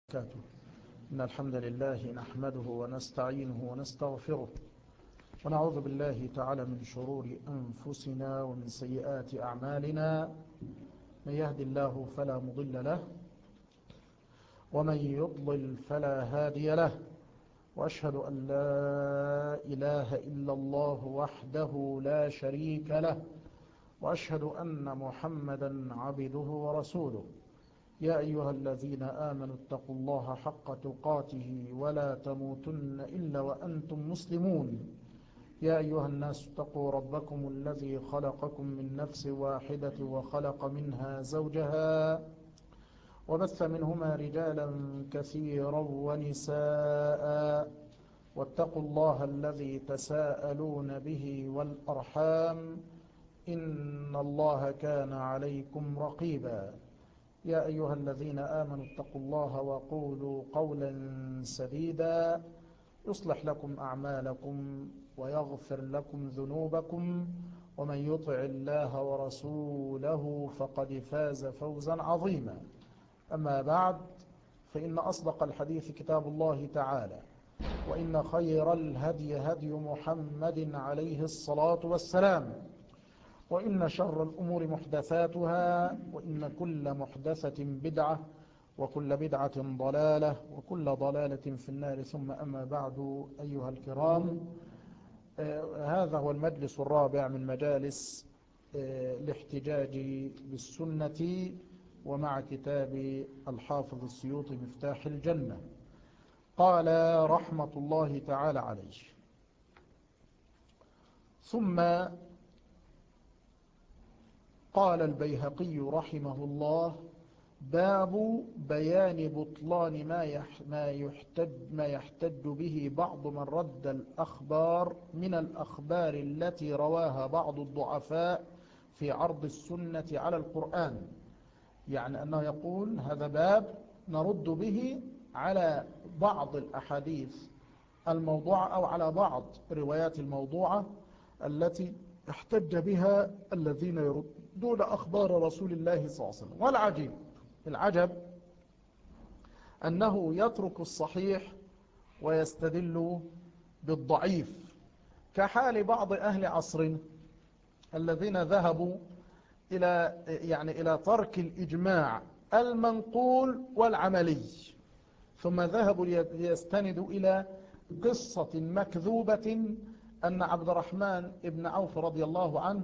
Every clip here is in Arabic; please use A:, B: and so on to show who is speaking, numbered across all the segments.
A: وبركاته. إن الحمد لله نحمده ونستعينه ونستغفره ونعوذ بالله تعالى من شرور أنفسنا ومن سيئات أعمالنا. من يهد الله فلا مضل له ومن يضلل فلا هادي له، وأشهد أن لا إله إلا الله وحده لا شريك له، وأشهد أن محمدا عبده ورسوله. يا أيها الذين آمنوا اتقوا الله حق تقاته ولا تموتن إلا وأنتم مسلمون. يا أيها الناس اتقوا ربكم الذي خلقكم من نفس واحدة وخلق منها زوجها وبث منهما رجالا كثيرا ونساء، واتقوا الله الذي تساءلون به والأرحام إن الله كان عليكم رقيبا. يا أيها الذين آمنوا اتقوا الله وقولوا قولا سديدا يصلح لكم أعمالكم ويغفر لكم ذنوبكم، ومن يطع الله ورسوله فقد فاز فوزا عظيما. أما بعد، فإن أصدق الحديث كتاب الله تعالى، وإن خير الهدي هدي محمد عليه الصلاة والسلام، وإن شر الأمور محدثاتها، وإن كل محدثة بدعة، وكل بدعة ضلالة، وكل ضلالة في النار. ثم أما بعد، أيها الكرام، هذا هو المجلس الرابع من مجالس الاحتجاج بالسنة ومع كتاب الحافظ السيوطي مفتاح الجنة. قال رحمة الله تعالى عليه: ثم قال البيهقي رحمه الله: باب بيان بطلان ما يحتج به بعض من رد الأخبار من الأخبار التي رواها بعض الضعفاء في عرض السنة على القرآن. يعني أنه يقول هذا باب نرد به على بعض الأحاديث الموضوعة أو على بعض الروايات الموضوعة التي احتج بها الذين يردون أخبار رسول الله صلى الله عليه وسلم. العجب أنه يترك الصحيح ويستدل بالضعيف، كحال بعض أهل عصرنا الذين ذهبوا إلى ترك الإجماع المنقول والعملي، ثم ذهبوا ليستندوا إلى قصة مكذوبة أن عبد الرحمن ابن عوف رضي الله عنه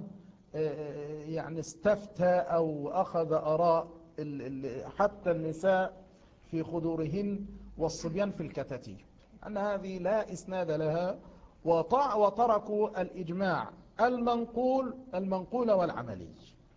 A: استفتى أو أخذ آراء حتى النساء في خدورهن والصبيان في الكتاتيب، أن هذه لا إسناد لها، وتركوا الإجماع المنقول والعملي.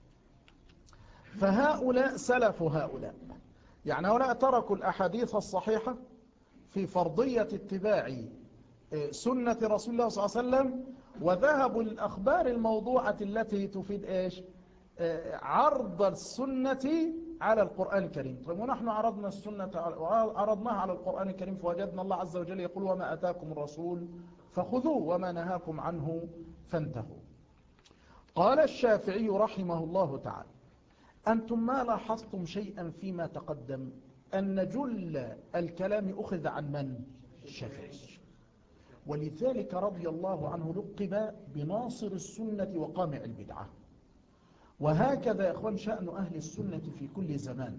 A: فهؤلاء سلف هؤلاء، يعني هؤلاء تركوا الأحاديث الصحيحة في فرضية اتباع سنة رسول الله صلى الله عليه وسلم، وذهبوا للأخبار الموضوعة التي تفيد عرض السنة على القرآن الكريم. طيب، ونحن عرضنا السنة عرضناها على القرآن الكريم، فوجدنا الله عز وجل يقول: وما أتاكم الرسول فخذوه وما نهاكم عنه فانتهوا. قال الشافعي رحمه الله تعالى: أنتم ما لاحظتم شيئا فيما تقدم أن جل الكلام أخذ عن من؟ الشافعي، ولذلك رضي الله عنه لقب بناصر السنة وقامع البدعة. وهكذا يا أخوان شأن أهل السنة في كل زمان،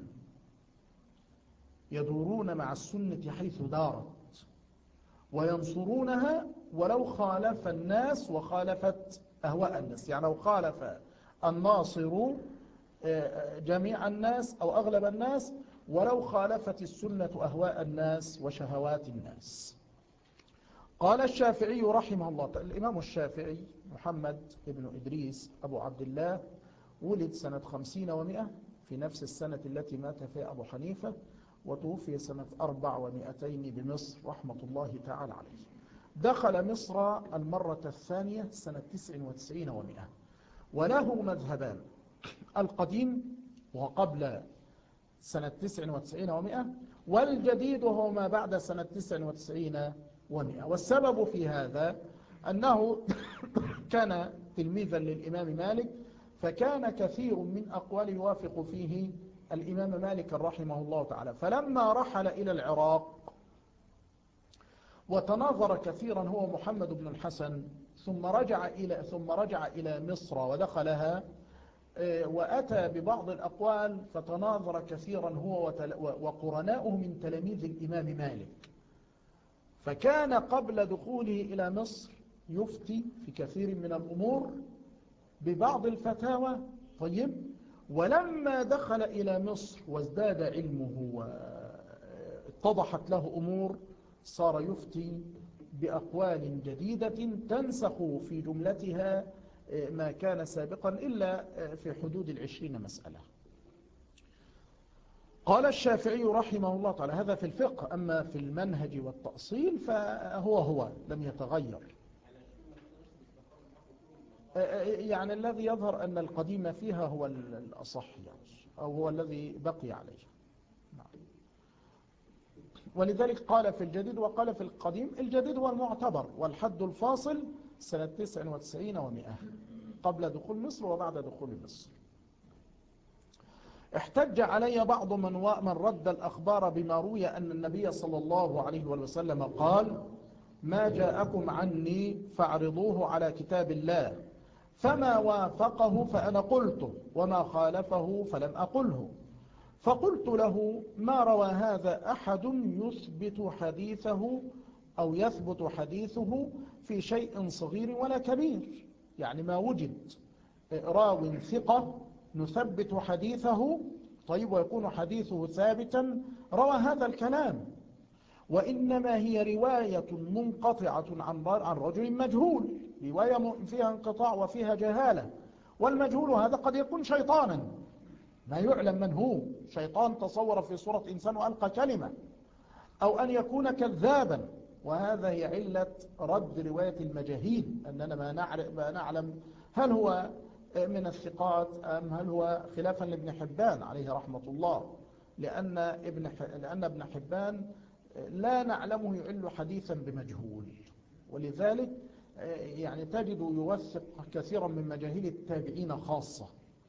A: يدورون مع السنة حيث دارت وينصرونها ولو خالف الناس وخالفت أهواء الناس. يعني لو خالف الناصر جميع الناس أو أغلب الناس، ولو خالفت السنة أهواء الناس وشهوات الناس. قال الشافعي رحمه الله: الإمام الشافعي محمد بن إدريس أبو عبد الله ولد سنة 50 و100 في نفس السنة التي مات فيها أبو حنيفة، وتوفي سنة 400 بمصر رحمة الله تعالى عليه. دخل مصر المرة الثانية سنة 99 و100، وله مذهبان: القديم وقبل سنة 99 و100، والجديد وهو ما بعد سنة 99 و100. والسبب في هذا أنه كان تلميذا للإمام مالك، فكان كثير من أقواله يوافق فيه الإمام مالك رحمه الله تعالى. فلما رحل إلى العراق وتناظر كثيرا هو محمد بن الحسن، ثم رجع إلى مصر ودخلها، وأتى ببعض الأقوال، فتناظر كثيرا هو وقرناؤه من تلاميذ الإمام مالك. فكان قبل دخوله إلى مصر يفتي في كثير من الأمور ببعض الفتاوى. طيب، ولما دخل إلى مصر وازداد علمه واتضحت له أمور، صار يفتي بأقوال جديدة تنسخ في جملتها ما كان سابقا إلا في حدود 20 مسألة. قال الشافعي رحمه الله تعالى هذا في الفقه، أما في المنهج والتأصيل فهو لم يتغير. يعني الذي يظهر أن القديم فيها هو الأصح، يعني أو هو الذي بقي عليه. ولذلك قال في الجديد وقال في القديم. الجديد هو المعتبر، والحد الفاصل سنة 99 و100 قبل دخول مصر وبعد دخول مصر. احتج علي بعض من رد الأخبار بما روي أن النبي صلى الله عليه وسلم قال: ما جاءكم عني فاعرضوه على كتاب الله، فما وافقه فأنا قلته، وما خالفه فلم أقله. فقلت له: ما روى هذا أحد يثبت حديثه في شيء صغير ولا كبير. يعني ما وجد راو ثقة نثبت حديثه، طيب، ويكون حديثه ثابتا، روى هذا الكلام. وإنما هي رواية منقطعة عن رجل مجهول، رواية فيها انقطاع وفيها جهالة. والمجهول هذا قد يكون شيطانا، ما يعلم من هو، شيطان تصور في صورة إنسان وألقى كلمة، أو أن يكون كذابا. وهذا هي علة رد رواية المجاهيل، أننا ما نعلم هل هو من الثقات أم هل هو خلافا لابن حبان عليه رحمة الله، لأن ابن حبان لا نعلمه يعل حديثا بمجهول. ولذلك يعني تجد يوثق كثيرا من مجاهيل التابعين خاصة.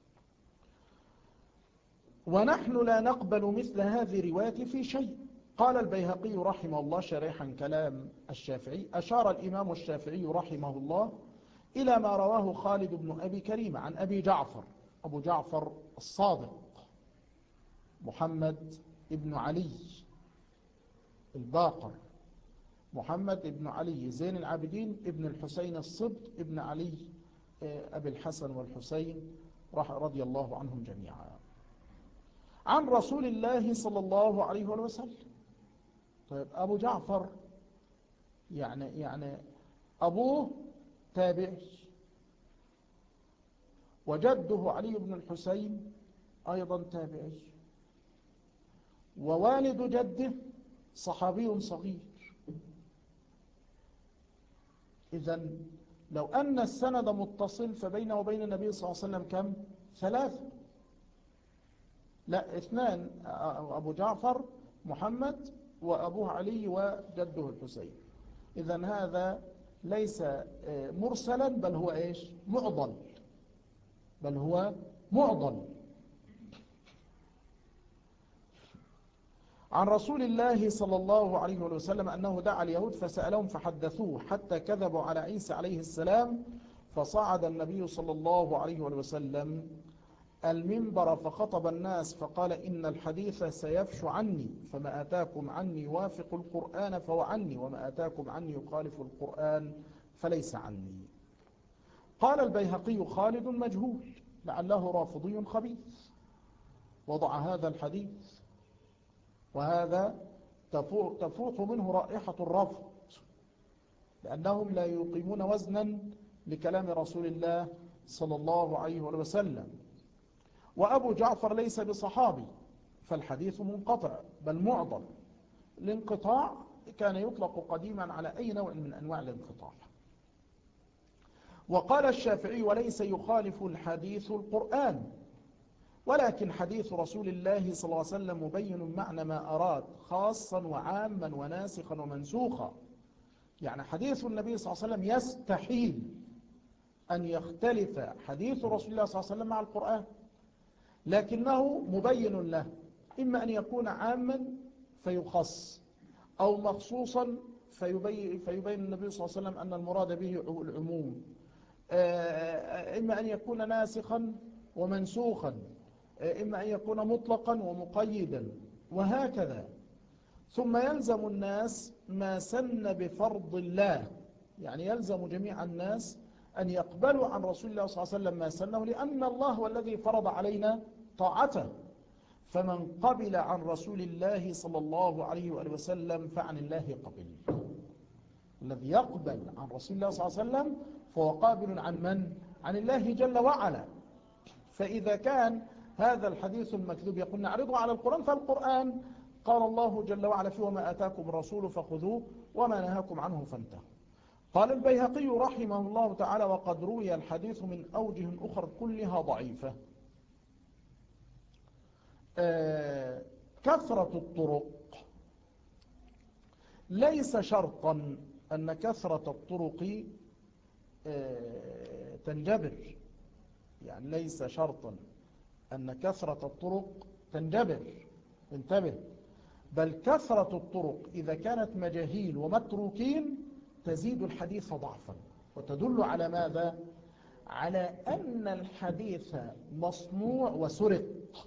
A: ونحن لا نقبل مثل هذه الرواية في شيء. قال البيهقي رحمه الله شارحا كلام الشافعي: أشار الإمام الشافعي رحمه الله إلى ما رواه خالد بن أبي كريم عن أبي جعفر، أبو جعفر الصادق محمد ابن علي الباقر، محمد ابن علي زين العابدين ابن الحسين الصبط ابن علي أبي الحسن والحسين رضي الله عنهم جميعا، عن رسول الله صلى الله عليه وسلم. طيب، أبو جعفر يعني أبوه تابعي، وجده علي بن الحسين أيضا تابعي، ووالد جده صحابي صغير. إذن لو أن السند متصل فبينه وبين النبي صلى الله عليه وسلم كم؟ 3، لا 2، أبو جعفر محمد وأبوه علي وجده الحسين. إذن هذا ليس مرسلا، بل هو إيش؟ معضل، بل هو معضل. عن رسول الله صلى الله عليه وسلم أنه دعا اليهود فسألهم فحدثوه حتى كذبوا على عيسى عليه السلام، فصعد النبي صلى الله عليه وسلم المنبر فخطب الناس فقال: إن الحديث سيفش عني، فما آتاكم عني يوافق القرآن فهو عني، وما آتاكم عني يخالف القرآن فليس عني. قال البيهقي: خالد مجهول، لعله رافضي خبيث وضع هذا الحديث، وهذا تفوح منه رائحة الرفض، لأنهم لا يقيمون وزنا لكلام رسول الله صلى الله عليه وسلم. وأبو جعفر ليس بصحابي، فالحديث منقطع بل معضل. الانقطاع كان يطلق قديما على أي نوع من أنواع الانقطاع. وقال الشافعي: وليس يخالف الحديث القرآن، ولكن حديث رسول الله صلى الله عليه وسلم مبين معنى ما أراد، خاصا وعاما وناسخا ومنسوخا. يعني حديث النبي صلى الله عليه وسلم يستحيل أن يختلف حديث رسول الله صلى الله عليه وسلم مع القرآن، لكنه مبين له، إما أن يكون عاما فيخص، أو مخصوصا فيبين النبي صلى الله عليه وسلم أن المراد به العموم، إما أن يكون ناسخا ومنسوخا، إما أن يكون مطلقا ومقيدا، وهكذا. ثم يلزم الناس ما سن بفرض الله، يعني يلزم جميع الناس أن يقبلوا عن رسول الله صلى الله عليه وسلم ما سنه، لأن الله هو الذي فرض علينا طاعته. فمن قبل عن رسول الله صلى الله عليه وآله وسلم فعن الله قبل. الذي يقبل عن رسول الله صلى الله عليه وسلم فهو قابل عن من؟ عن الله جل وعلا. فإذا كان هذا الحديث المكذوب يقول نعرضه على القرآن، فالقرآن قال الله جل وعلا فيه وما آتاكم الرسول فخذوه وما نهاكم عنه فانتهوا. قال البيهقي رحمه الله تعالى وقد روي الحديث من أوجه أخرى كلها ضعيفة. كثرة الطرق ليس شرطا أن كثرة الطرق تنجبر، يعني ليس شرطا أن كثرة الطرق تنجبر، انتبه، بل كثرة الطرق إذا كانت مجاهيل ومتروكين تزيد الحديث ضعفا، وتدل على ماذا؟ على أن الحديث مصنوع وسرق.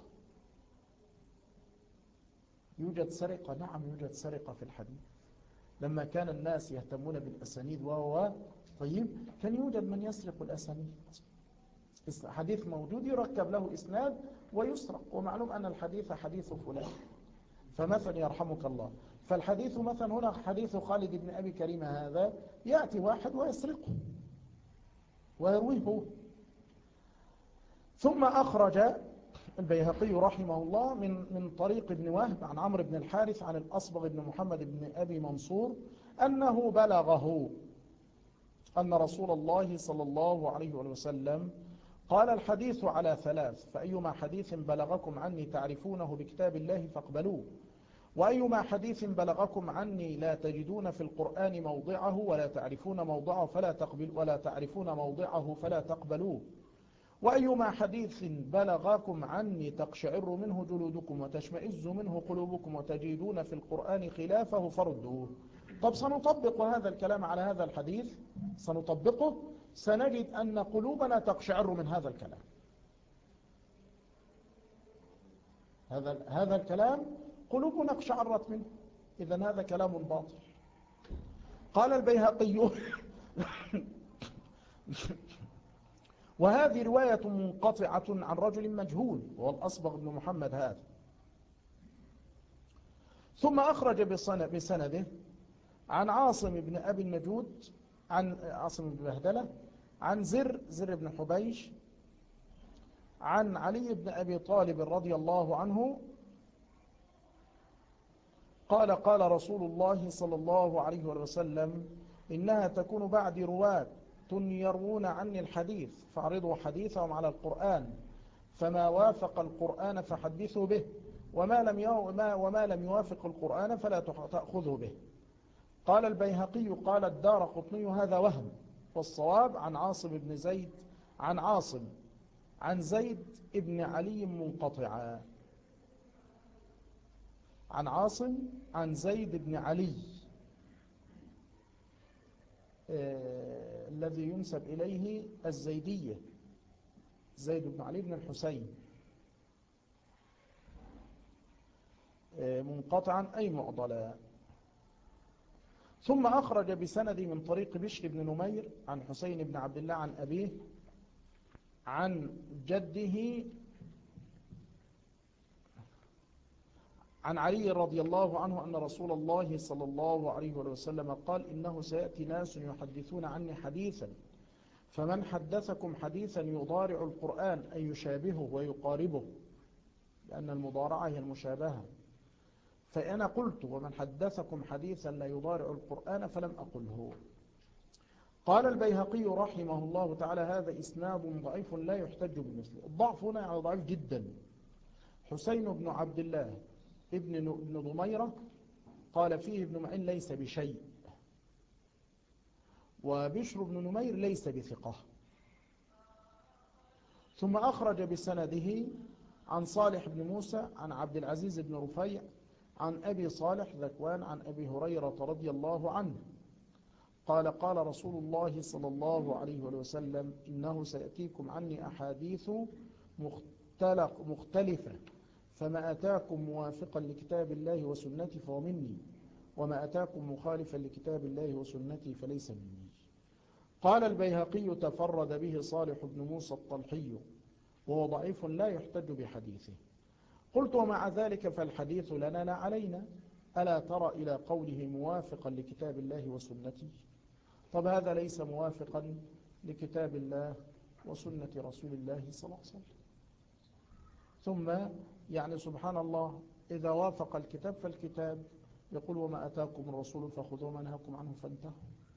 A: يوجد سرقة، نعم يوجد سرقة في الحديث. لما كان الناس يهتمون بالأسانيد طيب كان يوجد من يسرق الأسانيد. حديث موجود يركب له إسناد ويسرق، ومعلوم أن الحديث حديث فلان. فمثلا يرحمك الله، فالحديث مثلا هنا حديث خالد بن أبي كريمة هذا، يأتي واحد ويسرقه ويرويه. ثم أخرج البيهقي رحمه الله من طريق ابن وهب عن عمرو بن الحارث عن الأصبغ بن محمد بن أبي منصور أنه بلغه أن رسول الله صلى الله عليه وسلم قال الحديث على ثلاث، فأيما حديث بلغكم عني تعرفونه بكتاب الله فاقبلوه، وأيما حديث بلغكم عني لا تجدون في القرآن موضعه ولا تعرفون موضعه فلا تقبلوه، وأيما حديث بلغكم عني تقشعر منه جلودكم وتشمئز منه قلوبكم وتجدون في القرآن خلافه فردوه. طب سنطبق هذا الكلام على هذا الحديث، سنطبقه، سنجد أن قلوبنا تقشعر من هذا الكلام. هذا الكلام قلوبنا اقشعرت منه، إذن هذا كلام باطل. قال البيهقي وهذه رواية منقطعة عن رجل مجهول وهو الأصبغ بن محمد هذا. ثم أخرج بسنده عن عاصم بن أبي النجود عن عاصم بن بهدلة عن زر بن حبيش عن علي بن أبي طالب رضي الله عنه قال قال رسول الله صلى الله عليه وسلم إنها تكون بعد رواة يروون عني الحديث فاعرضوا حديثهم على القرآن، فما وافق القرآن فحدثوا به، وما لم يوافق القرآن فلا تأخذوا به. قال البيهقي قال الدارقطني هذا وهم، والصواب عن عاصم بن زيد عن زيد ابن علي منقطعا، عن عاصم عن زيد بن علي الذي ينسب إليه الزيدية، زيد بن علي بن الحسين، منقطعا أي معضلا. ثم أخرج بسند من طريق بشر بن نمير عن حسين بن عبد الله عن أبيه عن جده عن علي رضي الله عنه أن رسول الله صلى الله عليه وسلم قال إنه سيأتي ناس يحدثون عني حديثا، فمن حدثكم حديثا يضارع القرآن أن يشابهه ويقاربه، لأن المضارعة هي المشابهة، فأنا قلت ومن حدثكم حديثا لا يضارع القرآن فلم أقله. قال البيهقي رحمه الله تعالى هذا إسناد ضعيف لا يحتج بمثله. الضعف هنا يعني ضعيف جدا. حسين بن عبد الله ابن ضميرة قال فيه ابن معين ليس بشيء، وبشر بن نمير ليس بثقة. ثم أخرج بسنده عن صالح بن موسى عن عبد العزيز بن رفيع عن أبي صالح ذكوان عن أبي هريرة رضي الله عنه قال قال رسول الله صلى الله عليه وسلم إنه سيأتيكم عني أحاديث مختلفة فما أتاكم موافقا لكتاب الله وسنتي فهو مني وما أتاكم مخالفا لكتاب الله وسنتي فليس مني. قال البيهقي تفرد به صالح بن موسى الطلحي وهو ضعيف لا يحتج بحديثه. قلت ومع ذلك فالحديث لنا لا علينا ألا ترى إلى قوله موافقا لكتاب الله وسنتي؟ طب هذا ليس موافقا لكتاب الله وسنة رسول الله صلى الله عليه وسلم. ثم يعني سبحان الله إذا وافق الكتاب فالكتاب يقول وما أتاكم الرسول فخذوا ما نهاكم عنه فانتهوا.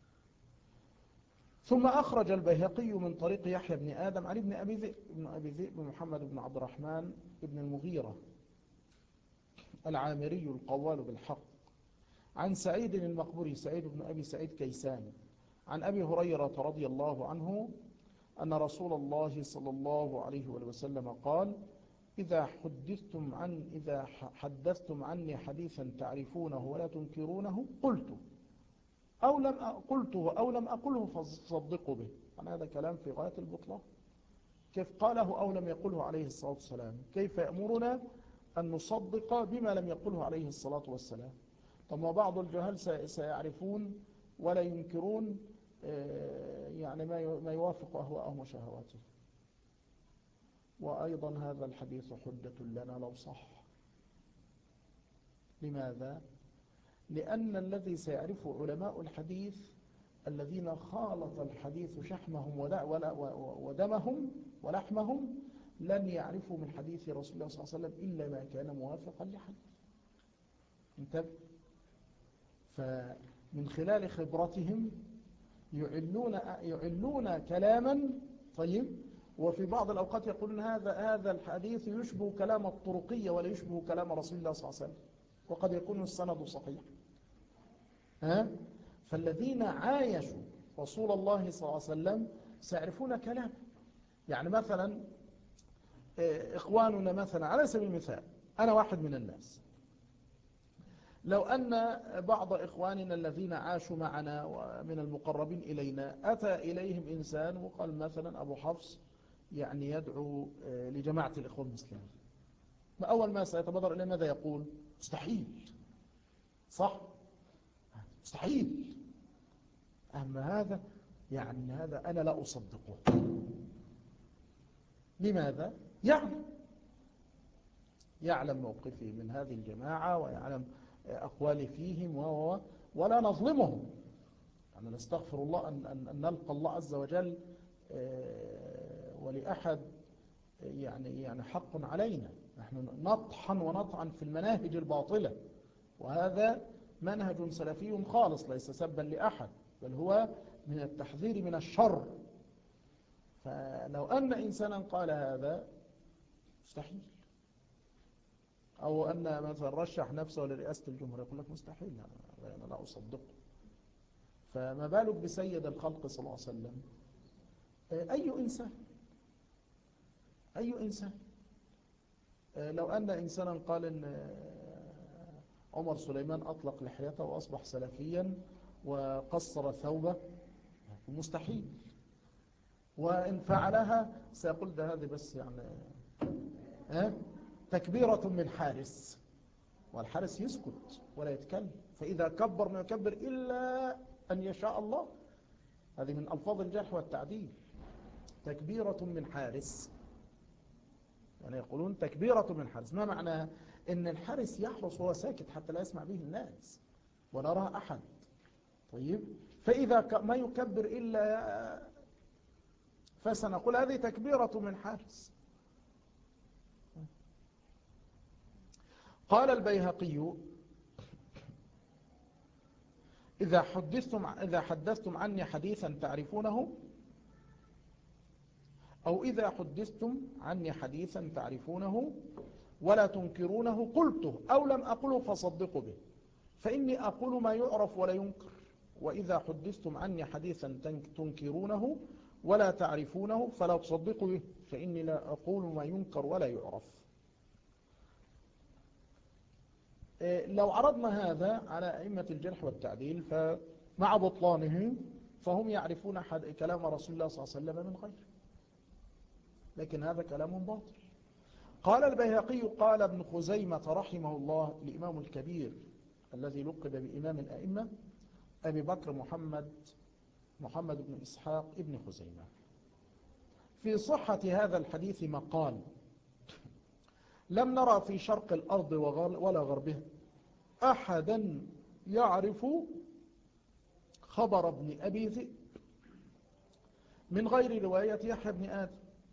A: ثم أخرج البيهقي من طريق يحيى بن آدم عن ابن أبي ذئب محمد بن عبد الرحمن بن المغيرة العامري القوال بالحق عن سعيد المقبوري سعيد بن أبي سعيد كيسان عن أبي هريرة رضي الله عنه أن رسول الله صلى الله عليه وسلم قال إذا حدثتم عني حديثا تعرفونه ولا تنكرونه قلته أو لم أقله فصدقوا به. يعني هذا كلام في غاية البطلان. كيف قاله أو لم يقله عليه الصلاة والسلام؟ كيف يأمرنا أن نصدق بما لم يقله عليه الصلاة والسلام؟ طب ما بعض الجهال سيعرفون ولا ينكرون يعني ما يوافق أهواءهم وشهواتهم. وأيضا هذا الحديث حجة لنا لو صح. لماذا؟ لأن الذي سيعرفه علماء الحديث الذين خالط الحديث شحمهم ودمهم ولحمهم لن يعرفوا من حديث رسول الله صلى الله عليه وسلم إلا ما كان موافقا لحديث. انتبه. فمن خلال خبرتهم يعلون كلاما طيب، وفي بعض الأوقات يقولون هذا الحديث يشبه كلام الطرقية ولا يشبه كلام رسول الله صلى الله عليه وسلم، وقد يكون السند صحيح. فالذين عايشوا رسول الله صلى الله عليه وسلم سيعرفون كلام. يعني مثلا إخواننا مثلا على سبيل المثال، أنا واحد من الناس، لو أن بعض إخواننا الذين عاشوا معنا ومن المقربين إلينا أتى إليهم إنسان وقال مثلا أبو حفص يعني يدعو لجماعة الإخوان المسلمين، أول ما سيتبادر إليه ماذا يقول؟ مستحيل. صح؟ مستحيل. أما هذا يعني هذا أنا لا أصدقه. لماذا؟ يعلم موقفي من هذه الجماعة ويعلم أقوالي فيهم ولا نظلمهم. يعني نستغفر الله أن نلقى الله عز وجل ولأحد يعني حق علينا. نحن نطحن ونطعن في المناهج الباطلة، وهذا منهج سلفي خالص ليس سبا لأحد، بل هو من التحذير من الشر. فلو أن إنسانا قال هذا مستحيل، أو أن مثلا رشح نفسه لرئاسة الجمهورية يقول لك مستحيل، أنا لا أصدقه. فما بالك بسيد الخلق صلى الله عليه وسلم؟ أي إنسان لو أن إنسانا قال إن عمر سليمان أطلق لحيته وأصبح سلفيا وقصر ثوبه، مستحيل. وإن فعلها سيقول ده هذه بس يعني تكبيرة من حارس، والحارس يسكت ولا يتكلم، فإذا كبر ما يكبر إلا أن يشاء الله. هذه من ألفاظ الجرح والتعديل، تكبيرة من حارس. يعني يقولون تكبيرة من حارس، ما معنى إن الحارس يحرس وهو ساكت حتى لا يسمع به الناس ولا يرى أحد. طيب، فإذا ما يكبر إلا فسنقول هذه تكبيرة من حارس. قال البيهقي إذا حدثتم عني حديثا تعرفونه، أو إذا حدثتم عني حديثا تعرفونه ولا تنكرونه قلته أو لم أقله فصدقوا به، فإني أقول ما يعرف ولا ينكر. وإذا حدثتم عني حديثا تنكرونه ولا تعرفونه فلا تصدقوا به، فإني لا أقول ما ينكر ولا يعرف. لو عرضنا هذا على أئمة الجرح والتعديل فمع بطلانه فهم يعرفون كلام رسول الله صلى الله عليه وسلم من غيره، لكن هذا كلام باطل. قال البيهقي قال ابن خزيمة رحمه الله الإمام الكبير الذي لقب بإمام الأئمة أبي بكر محمد بن إسحاق ابن خزيمة: في صحة هذا الحديث مقال: لم نرى في شرق الأرض ولا غربها أحدا يعرف خبر ابن أبي ذئب من غير رواية يحيى بن آدم،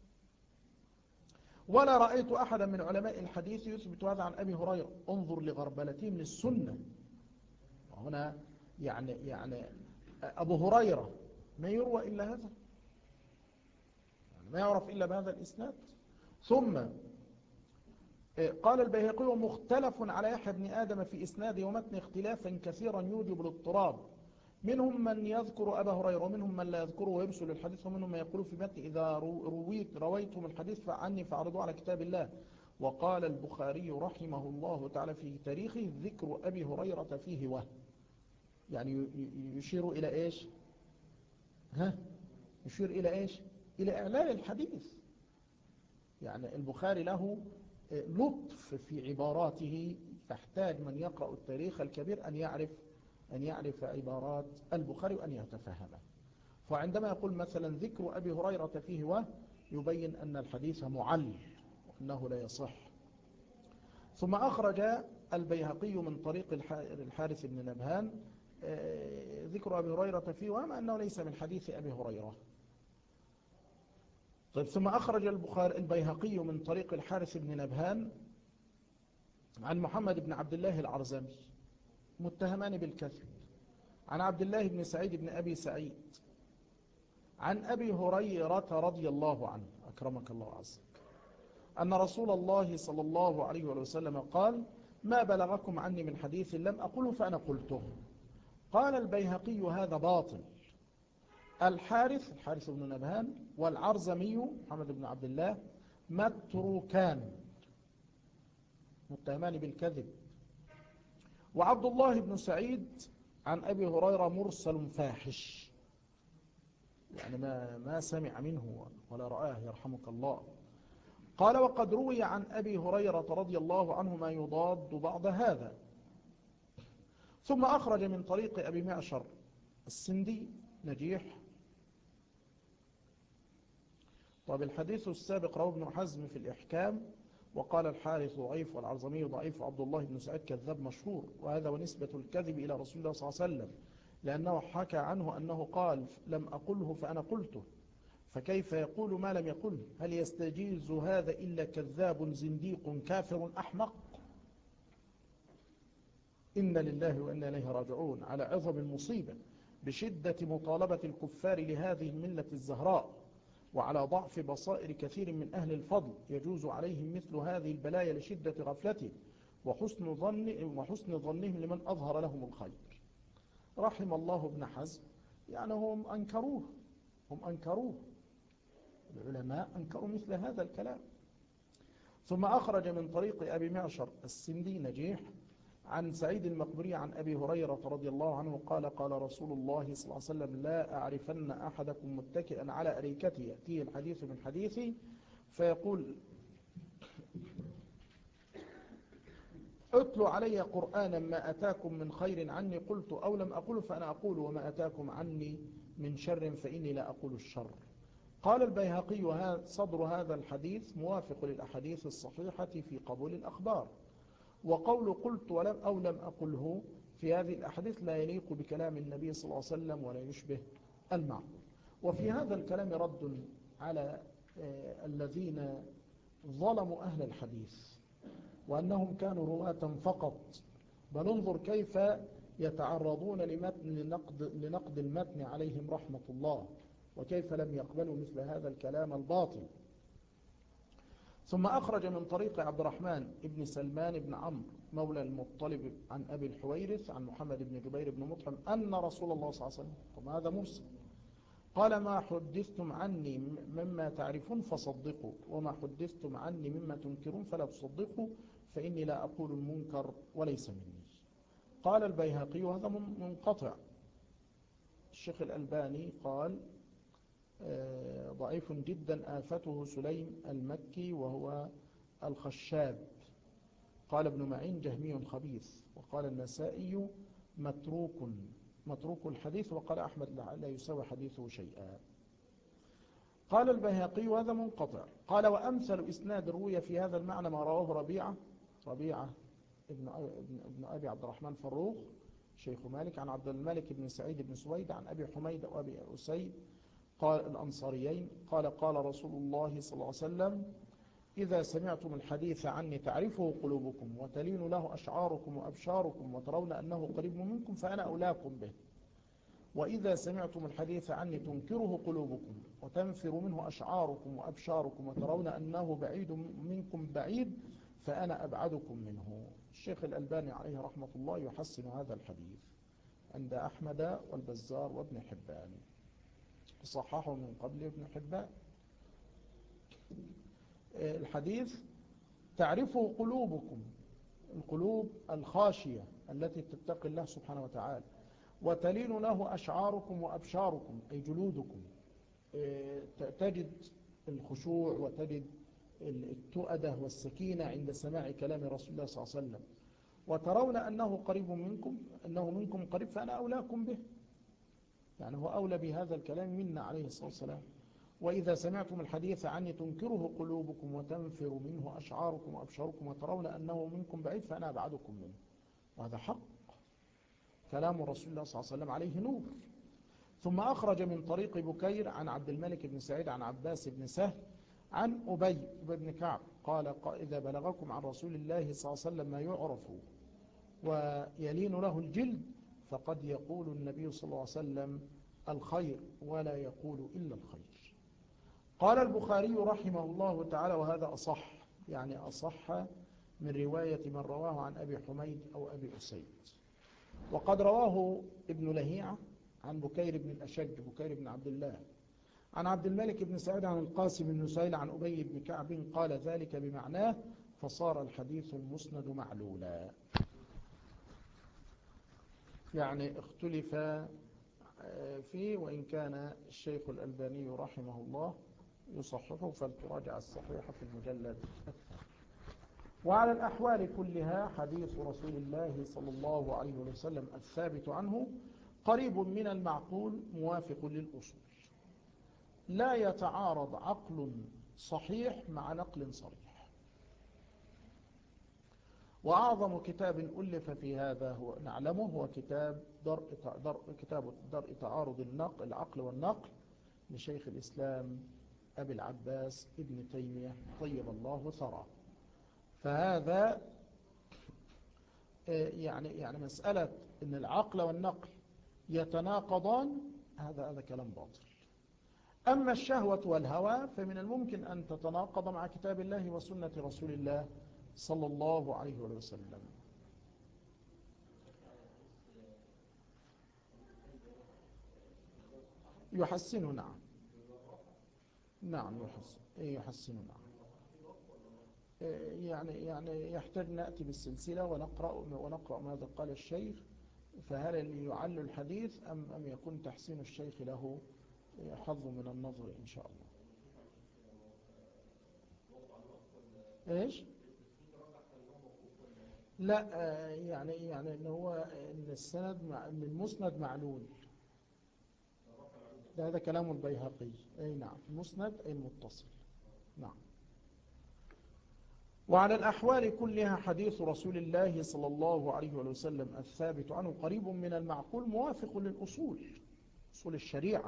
A: ولا رأيت أحدا من علماء الحديث يثبت هذا عن أبي هريرة. انظر لغربلتهم للسنة. هنا يعني أبو هريرة ما يروى إلا هذا، يعني ما يعرف إلا بهذا الإسناد. ثم قال البيهقي: مختلف على يحيى بن آدم في إسناده ومتن اختلافا كثيرا يوجب الاضطراب، منهم من يذكر أبا هريرة ومنهم من لا يذكره ويرسل الحديث، ومنهم من يقول في متن: إذا رويتم الحديث فعني فاعرضوا على كتاب الله. وقال البخاري رحمه الله تعالى في تاريخه: ذكر أبي هريرة فيه وهم، يعني يشير إلى إيش؟ يشير إلى إيش؟ إلى إعلان الحديث. يعني البخاري له لطف في عباراته، تحتاج من يقرأ التاريخ الكبير أن يعرف عبارات البخاري وأن يتفهمها. فعندما يقول مثلا ذكر أبي هريرة فيه يبين أن الحديث معل وأنه لا يصح. ثم أخرج البيهقي من طريق الحارث بن نبهان ذكر أبي هريرة فيه مع أنه ليس من حديث أبي هريرة. طيب، ثم أخرج البيهقي من طريق الحارث بن نبهان عن محمد بن عبد الله العرزمي متهمان بالكذب، عن عبد الله بن سعيد بن أبي سعيد عن أبي هريرة رضي الله عنه أكرمك الله عز وجل أن رسول الله صلى الله عليه وسلم قال: ما بلغكم عني من حديث لم أقله فأنا قلته. قال البيهقي: هذا باطل. الحارث بن نبهان والعرزمي محمد بن عبد الله متروكان متهمان بالكذب، وعبد الله بن سعيد عن أبي هريرة مرسل فاحش، يعني ما سمع منه ولا رآه يرحمك الله. قال: وقد روي عن أبي هريرة رضي الله عنه ما يضاد بعض هذا. ثم أخرج من طريق أبي معشر السندي نجيح. طب الحديث السابق رواه ابن حزم في الإحكام، وقال الحارث ضعيف والعرزمي ضعيف وعبد الله بن سعيد كذاب مشهور، وهذا ونسبة الكذب إلى رسول الله صلى الله عليه وسلم، لأنه حكى عنه أنه قال: لم أقله فأنا قلته، فكيف يقول ما لم يقله؟ هل يستجيز هذا إلا كذاب زنديق كافر أحمق؟ إن لله وإنا إليه راجعون. على عظم المصيبة بشدة مطالبة الكفار لهذه الملة الزهراء، وعلى ضعف بصائر كثير من أهل الفضل يجوز عليهم مثل هذه البلايا لشدة غفلته وحسن ظنهم لمن أظهر لهم الخير. رحم الله ابن حزم، يعني هم أنكروه العلماء أنكروا مثل هذا الكلام. ثم أخرج من طريق أبي معشر السندي نجيح عن سعيد المقبري عن أبي هريرة رضي الله عنه قال: قال رسول الله صلى الله عليه وسلم: لا أعرفن أحدكم متكئا على أريكته يأتيه الحديث من حديثي فيقول: اتلوا علي قرآنا ما أتاكم من خير عني قلت أو لم أقول فأنا أقول، وما أتاكم عني من شر فإني لا أقول الشر. قال البيهقي: صدر هذا الحديث موافق للأحاديث الصحيحة في قبول الأخبار، وقول قلت ولم أو لم أقله في هذه الأحاديث لا يليق بكلام النبي صلى الله عليه وسلم ولا يشبه المعقول. وفي هذا الكلام رد على الذين ظلموا أهل الحديث وأنهم كانوا رواة فقط، بل انظر كيف يتعرضون لنقد المتن عليهم رحمة الله، وكيف لم يقبلوا مثل هذا الكلام الباطل. ثم أخرج من طريق عبد الرحمن ابن سلمان بن عمرو مولى المطلب عن أبي الحويرث عن محمد بن جبير بن مطعم أن رسول الله صلى الله عليه وسلم، طب هذا مرسل، قال: ما حدثتم عني مما تعرفون فصدقوا، وما حدثتم عني مما تنكرون فلا تصدقوا، فإني لا أقول المنكر وليس مني. قال البيهقي وهذا منقطع. الشيخ الألباني قال ضعيف جدا آفته سليم المكي وهو الخشاب. قال ابن معين جهمي خبيث. وقال النسائي متروك الحديث. وقال أحمد لا يساوي حديثه شيئا. قال البيهقي وهذا منقطع. قال وأمثل إسناد روي في هذا المعنى ما رواه ربيعة ابن أبي عبد الرحمن فروخ شيخ مالك عن عبد الملك بن سعيد بن سويد عن أبي حميد وأبي أسيد قال الأنصاريين قال رسول الله صلى الله عليه وسلم إذا سمعتم الحديث عني تعرفه قلوبكم وتلين له أشعاركم وأبشاركم وترون أنه قريب منكم فأنا أولاكم به. وإذا سمعتم الحديث عني تنكره قلوبكم وتنفر منه أشعاركم وأبشاركم وترون أنه بعيد منكم بعيد فأنا أبعدكم منه. الشيخ الألباني عليه رحمة الله يحسن هذا الحديث عند أحمد والبزار وابن حبان، صححه من قبل ابن حبان. الحديث تعرفه قلوبكم، القلوب الخاشية التي تتقي الله سبحانه وتعالى، وتلين له أشعاركم وأبشاركم أي جلودكم، تجد الخشوع وتجد التؤدة والسكينة عند سماع كلام رسول الله صلى الله عليه وسلم، وترون أنه قريب منكم، أنه منكم قريب فأنا أولاكم به، يعني هو أولى بهذا الكلام منا عليه الصلاة والسلام. وإذا سمعتم الحديث عني تنكره قلوبكم وتنفر منه أشعاركم وأبشاركم وترون أنه منكم بعيد فأنا أبعدكم منه. وهذا حق، كلام رسول الله صلى الله عليه وسلم عليه نور. ثم أخرج من طريق بكير عن عبد الملك بن سعيد عن عباس بن سهل عن أبي بن كعب قال إذا بلغكم عن رسول الله صلى الله عليه وسلم ما يعرف ويلين له الجلد فقد يقول النبي صلى الله عليه وسلم الخير ولا يقول إلا الخير. قال البخاري رحمه الله تعالى وهذا أصح، يعني أصح من رواية من رواه عن أبي حميد أو أبي أسيد. وقد رواه ابن لهيعة عن بكير بن الأشج بكير بن عبد الله عن عبد الملك بن سعيد عن القاسم بن نسيل عن أبي بن كعب قال ذلك بمعناه فصار الحديث المسند معلولا. يعني اختلف فيه، وإن كان الشيخ الألباني رحمه الله يصححه فلتراجع الصحيح في المجلد الثاني. وعلى الأحوال كلها حديث رسول الله صلى الله عليه وسلم الثابت عنه قريب من المعقول موافق للأصول، لا يتعارض عقل صحيح مع نقل صريح. وأعظم كتاب ألف في هذا هو نعلمه هو كتاب درء تعارض العقل والنقل لشيخ الإسلام أبي العباس ابن تيمية طيب الله ثراه. فهذا يعني مسألة أن العقل والنقل يتناقضان هذا كلام باطل. أما الشهوة والهوى فمن الممكن أن تتناقض مع كتاب الله وسنة رسول الله صلى الله عليه وسلم. يحسن نعم يحسن نعم. يعني يحتاج نأتي بالسلسلة ونقرأ ماذا قال الشيخ، فهل يعل الحديث أم يكون تحسين الشيخ له حظ من النظر إن شاء الله. إيش؟ لا يعني إن هو إن السند إن المسند معلول، هذا كلام البيهقي. أي نعم، المسند أي المتصل. نعم. وعلى الأحوال كلها حديث رسول الله صلى الله عليه وسلم الثابت عنه قريب من المعقول موافق للأصول، أصول الشريعة،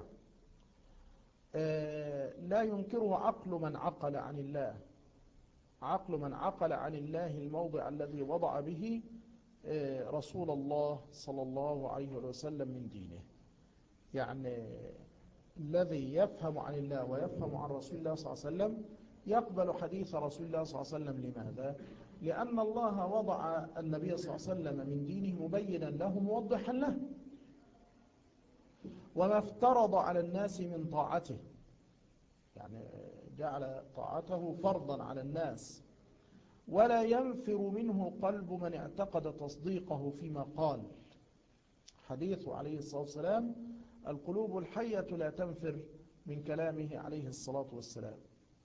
A: لا ينكره عقل من عقل عن الله، عقل من عقل عن الله الموضع الذي وضع به رسول الله صلى الله عليه وسلم من دينه. يعني الذي يفهم عن الله ويفهم عن رسول الله صلى الله عليه وسلم يقبل حديث رسول الله صلى الله عليه وسلم. لماذا؟ لأن الله وضع النبي صلى الله عليه وسلم من دينه مبينا له موضحا له، وما افترض على الناس من طاعته، يعني جعل طاعته فرضا على الناس، ولا ينفر منه قلب من اعتقد تصديقه فيما قال. حديث عليه الصلاة والسلام: القلوب الحية لا تنفر من كلامه عليه الصلاة والسلام.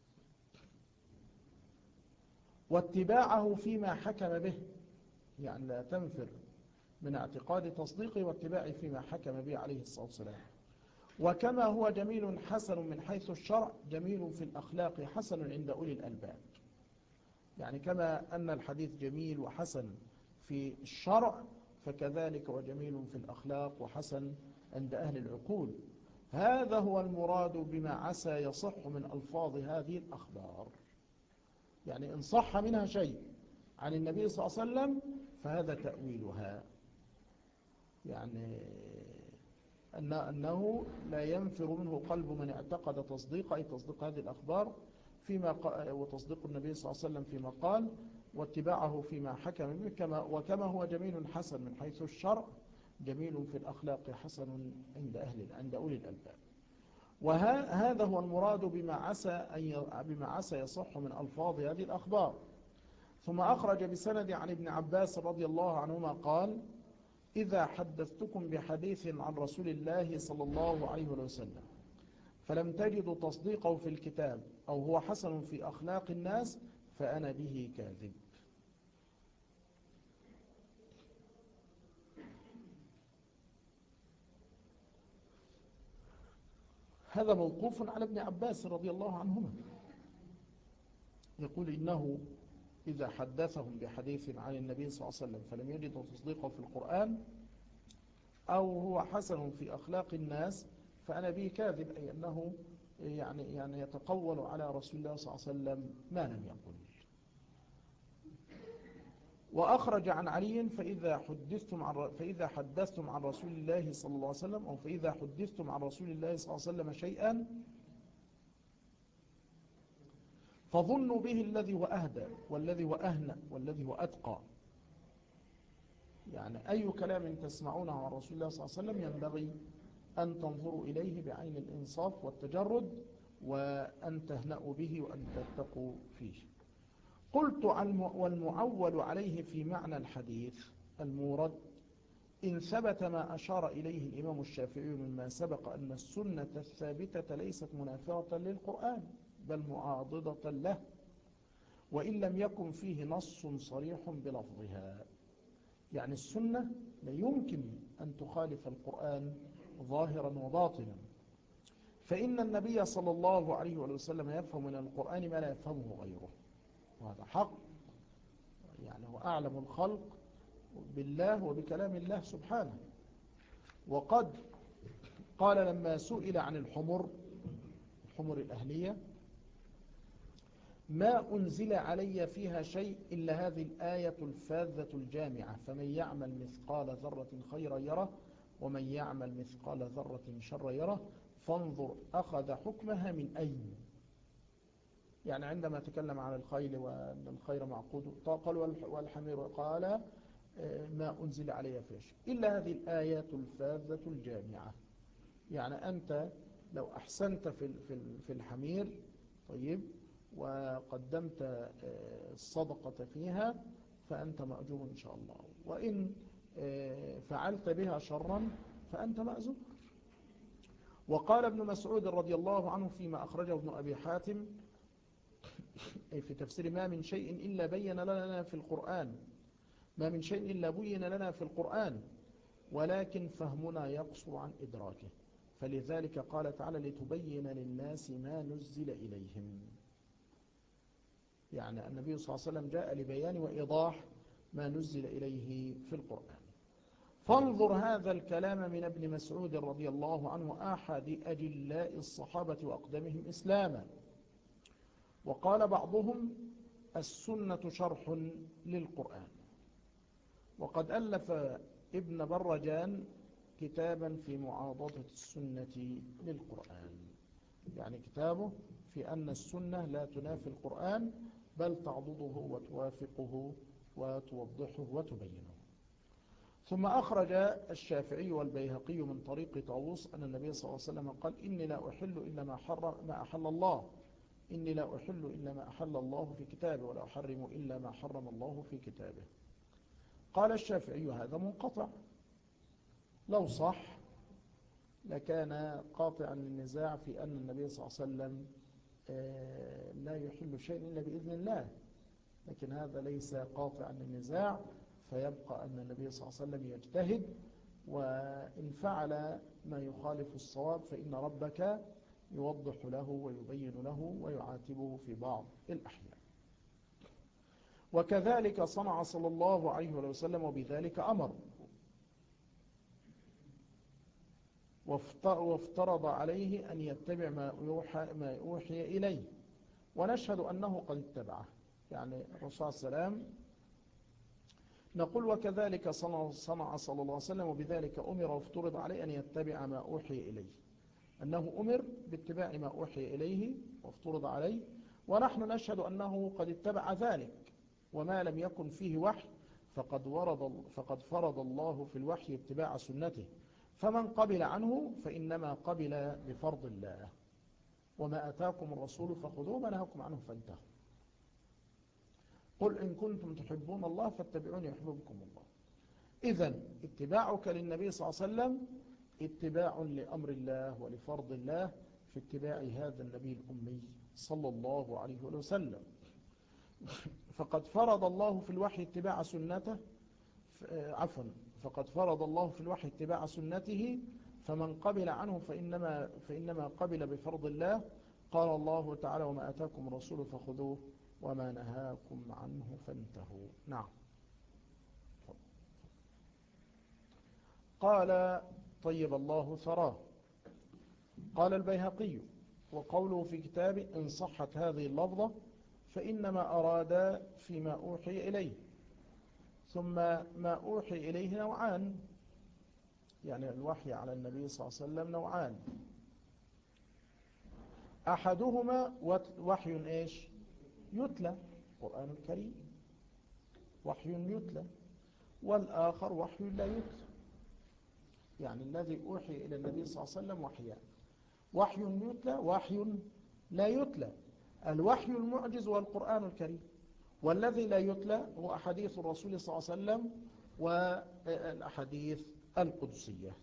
A: واتباعه فيما حكم به، يعني لا تنفر من اعتقاد تصديقه واتباعه فيما حكم به عليه الصلاة والسلام. وكما هو جميل حسن من حيث الشرع، جميل في الأخلاق حسن عند أولي الألباب. يعني كما أن الحديث جميل وحسن في الشرع، فكذلك وجميل في الأخلاق وحسن عند أهل العقول. هذا هو المراد بما عسى يصح من ألفاظ هذه الأخبار. يعني إن صح منها شيء عن النبي صلى الله عليه وسلم فهذا تأويلها، يعني أنه لا ينفر منه قلب من اعتقد تصديق، أي تصديق هذه الأخبار وتصديق النبي صلى الله عليه وسلم فيما قال، واتباعه فيما حكم به، وكما هو جميل حسن من حيث الشرع، جميل في الأخلاق حسن عند أولي الألباب. وهذا هو المراد بما عسى يصح من ألفاظ هذه الأخبار. ثم أخرج بسند عن ابن عباس رضي الله عنهما قال: إذا حدثتكم بحديث عن رسول الله صلى الله عليه وسلم فلم تجدوا تصديقه في الكتاب أو هو حسن في أخلاق الناس فأنا به كاذب. هذا موقوف على ابن عباس رضي الله عنهما، يقول إنه إذا حدثهم بحديث عن النبي صلى الله عليه وسلم فلم يجدوا تصديقه في القرآن أو هو حسن في أخلاق الناس فأنا به كاذب، أي أنه يعني يتقول على رسول الله صلى الله عليه وسلم ما لم يقل. وأخرج عن علي: فإذا حدثتم عن رسول الله صلى الله عليه وسلم، أو فإذا حدثتم عن رسول الله صلى الله عليه وسلم شيئا فظنوا به الذي هو أهدى والذي هو أهنأ والذي هو أتقى. يعني أي كلام تسمعونه عن رسول الله صلى الله عليه وسلم ينبغي أن تنظروا إليه بعين الإنصاف والتجرد، وأن تهنأوا به وأن تتقوا فيه. قلت: والمعول عليه في معنى الحديث المورد إن ثبت ما أشار إليه الإمام الشافعي مما سبق أن السنة الثابتة ليست منافرة للقرآن بل معاضدة له، وإن لم يكن فيه نص صريح بلفظها. يعني السنة لا يمكن أن تخالف القرآن ظاهرا وباطنا، فإن النبي صلى الله عليه وسلم يفهم من القرآن ما لا يفهمه غيره، وهذا حق. يعني هو أعلم الخلق بالله وبكلام الله سبحانه. وقد قال لما سئل عن الحمر الأهلية: ما أنزل علي فيها شيء إلا هذه الآية الفاذة الجامعة، فمن يعمل مثقال ذرة خيرا يره ومن يعمل مثقال ذرة شرا يره فانظر أخذ حكمها من أين. يعني عندما تكلم عن الخيل وأن الخير معقود قال والحمير، قال ما أنزل علي فيها شيء إلا هذه الآية الفاذة الجامعة. يعني أنت لو أحسنت في الحمير طيب وقدمت الصدقة فيها فأنت مأجور إن شاء الله، وإن فعلت بها شرا فأنت مأزور. وقال ابن مسعود رضي الله عنه فيما أخرجه ابن أبي حاتم في تفسير: ما من شيء إلا بين لنا في القرآن، ما من شيء إلا بين لنا في القرآن ولكن فهمنا يقصر عن إدراكه، فلذلك قال تعالى: لتبين للناس ما نزل إليهم. يعني النبي صلى الله عليه وسلم جاء لبيان وإيضاح ما نزل إليه في القرآن. فانظر هذا الكلام من ابن مسعود رضي الله عنه أحد أجلاء الصحابة وأقدمهم إسلاما. وقال بعضهم: السنة شرح للقرآن. وقد ألف ابن برجان كتابا في معاضدة السنة للقرآن، يعني كتابه في أن السنة لا تنافي القرآن بل تعضده وتوافقه وتوضحه وتبينه. ثم أخرج الشافعي والبيهقي من طريق طاووس أن النبي صلى الله عليه وسلم قال: إني لا أحل إلا ما أحل الله، إني لا أحل إلا ما أحل الله في كتابه ولا أحرم إلا ما حرم الله في كتابه. قال الشافعي هذا منقطع، لو صح لكان قاطعا للنزاع في أن النبي صلى الله عليه وسلم لا يحل شيء إلا بإذن الله، لكن هذا ليس قاطعا للنزاع، فيبقى أن النبي صلى الله عليه وسلم يجتهد، وإن فعل ما يخالف الصواب فإن ربك يوضح له ويبين له ويعاتبه في بعض الأحيان. وكذلك صنع صلى الله عليه وسلم وبذلك أمر، وافترض عليه أن يتبع ما يوحي إليه، ونشهد أنه قد اتبعه. يعني الرسول صلى الله عليه وسلم نقول وكذلك صنع صلى الله عليه وسلم وبذلك أمر وافترض عليه أن يتبع ما أوحي إليه، أنه أمر باتباع ما أوحي إليه وافترض عليه، ونحن نشهد أنه قد اتبع ذلك، وما لم يكن فيه وحي فقد فرض الله في الوحي اتباع سنته، فمن قبل عنه فإنما قبل بفرض الله، وما أتاكم الرسول فخذوه ما نهاكم عنه فانتهوا. قل إن كنتم تحبون الله فاتبعوني يحببكم الله. إذن اتباعك للنبي صلى الله عليه وسلم اتباع لأمر الله ولفرض الله في اتباع هذا النبي الأمي صلى الله عليه وسلم. فقد فرض الله في الوحي اتباع سنته، فقد فرض الله في الوحي اتباع سنته، فمن قبل عنه فإنما قبل بفرض الله. قال الله تعالى وما أتاكم الرسول فخذوه وما نهاكم عنه فانتهوا. نعم. قال طيب الله ثراه. قال البيهقي وقوله في كتابه إن صحت هذه اللفظة فإنما أراد فيما أوحي إليه. ثم ما أوحي إليه نوعان، يعني الوحي على النبي صلى الله عليه وسلم نوعان، أحدهما وحي إيش يتلى، القرآن الكريم وحي يتلى، والآخر وحي لا يتلى. يعني الذي أوحي إلى النبي صلى الله عليه وسلم وحيان، وحي يتلى وحي لا يتلى. الوحي المعجز هو القرآن الكريم، والذي لا يتلى هو أحاديث الرسول صلى الله عليه وسلم والأحاديث القدسية.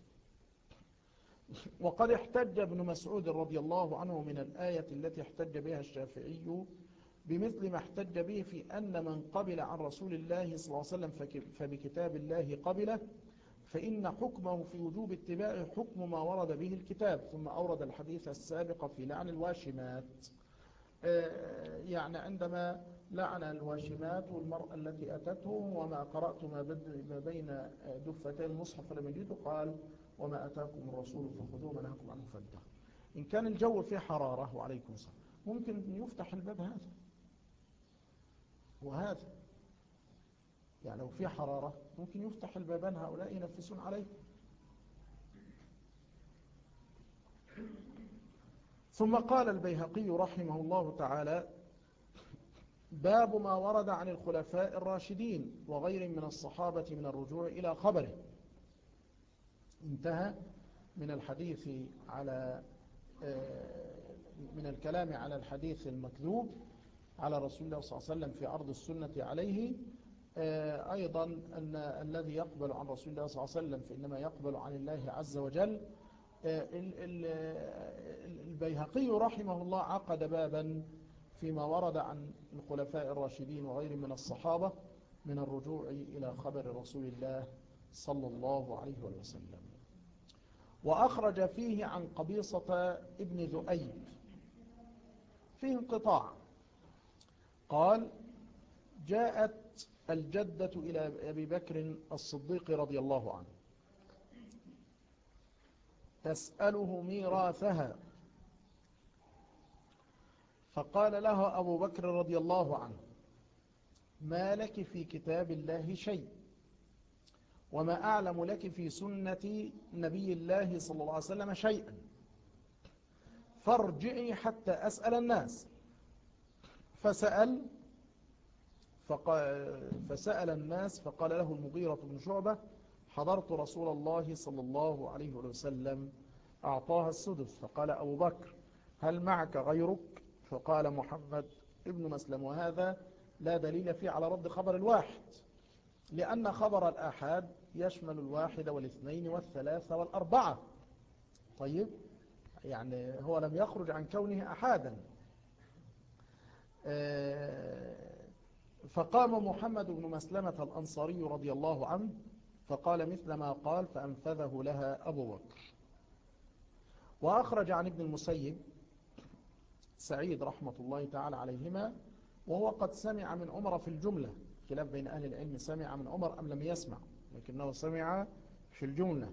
A: وقد احتج ابن مسعود رضي الله عنه من الآية التي احتج بها الشافعي بمثل ما احتج به في أن من قبل عن رسول الله صلى الله عليه وسلم فبكتاب الله قبله، فإن حكمه في وجوب اتباع حكم ما ورد به الكتاب. ثم أورد الحديث السابق في لعن الواشمات، يعني عندما لعن الواشمات والمرأة التي أتته وما قرأت ما بين دفتي المصحف لم يجده، قال وما أتاكم الرسول فخذوه ما نهاكم عنه فانتهوا. إن كان الجو فيه حرارة وعليكم السلام ممكن يفتح الباب هذا وهذا، يعني لو في حرارة ممكن يفتح البابان هؤلاء ينفسون عليه. ثم قال البيهقي رحمه الله تعالى باب ما ورد عن الخلفاء الراشدين وغير من الصحابة من الرجوع إلى خبره. انتهى من الحديث على من الكلام على الحديث المكذوب على رسول الله صلى الله عليه وسلم في عرض السنة عليه. أيضا أن الذي يقبل عن رسول الله صلى الله عليه وسلم فإنما يقبل عن الله عز وجل. البيهقي رحمه الله عقد بابا فيما ورد عن الخلفاء الراشدين وغير من الصحابة من الرجوع إلى خبر رسول الله صلى الله عليه وسلم. وأخرج فيه عن قبيصة ابن ذؤيب فيه انقطاع. قال جاءت الجدة إلى أبي بكر الصديق رضي الله عنه تسأله ميراثها، فقال لها أبو بكر رضي الله عنه ما لك في كتاب الله شيء وما أعلم لك في سنة نبي الله صلى الله عليه وسلم شيئا، فارجعي حتى أسأل الناس. فسأل الناس فقال له المغيرة بن شعبة حضرت رسول الله صلى الله عليه وسلم أعطاها السدس. فقال أبو بكر هل معك غيرك؟ فقال محمد ابن مسلم وهذا لا دليل فيه على رد خبر الواحد، لأن خبر الآحاد يشمل الواحد والاثنين والثلاثة والأربعة. طيب يعني هو لم يخرج عن كونه أحادا. فقام محمد بن مسلمة الأنصاري رضي الله عنه فقال مثل ما قال فأنفذه لها أبو بكر. وأخرج عن ابن المسيب سعيد رحمة الله تعالى عليهما وهو قد سمع من عمر في الجملة، خلاف بين أهل العلم سمع من عمر أم لم يسمع، لكنه سمع في الجملة،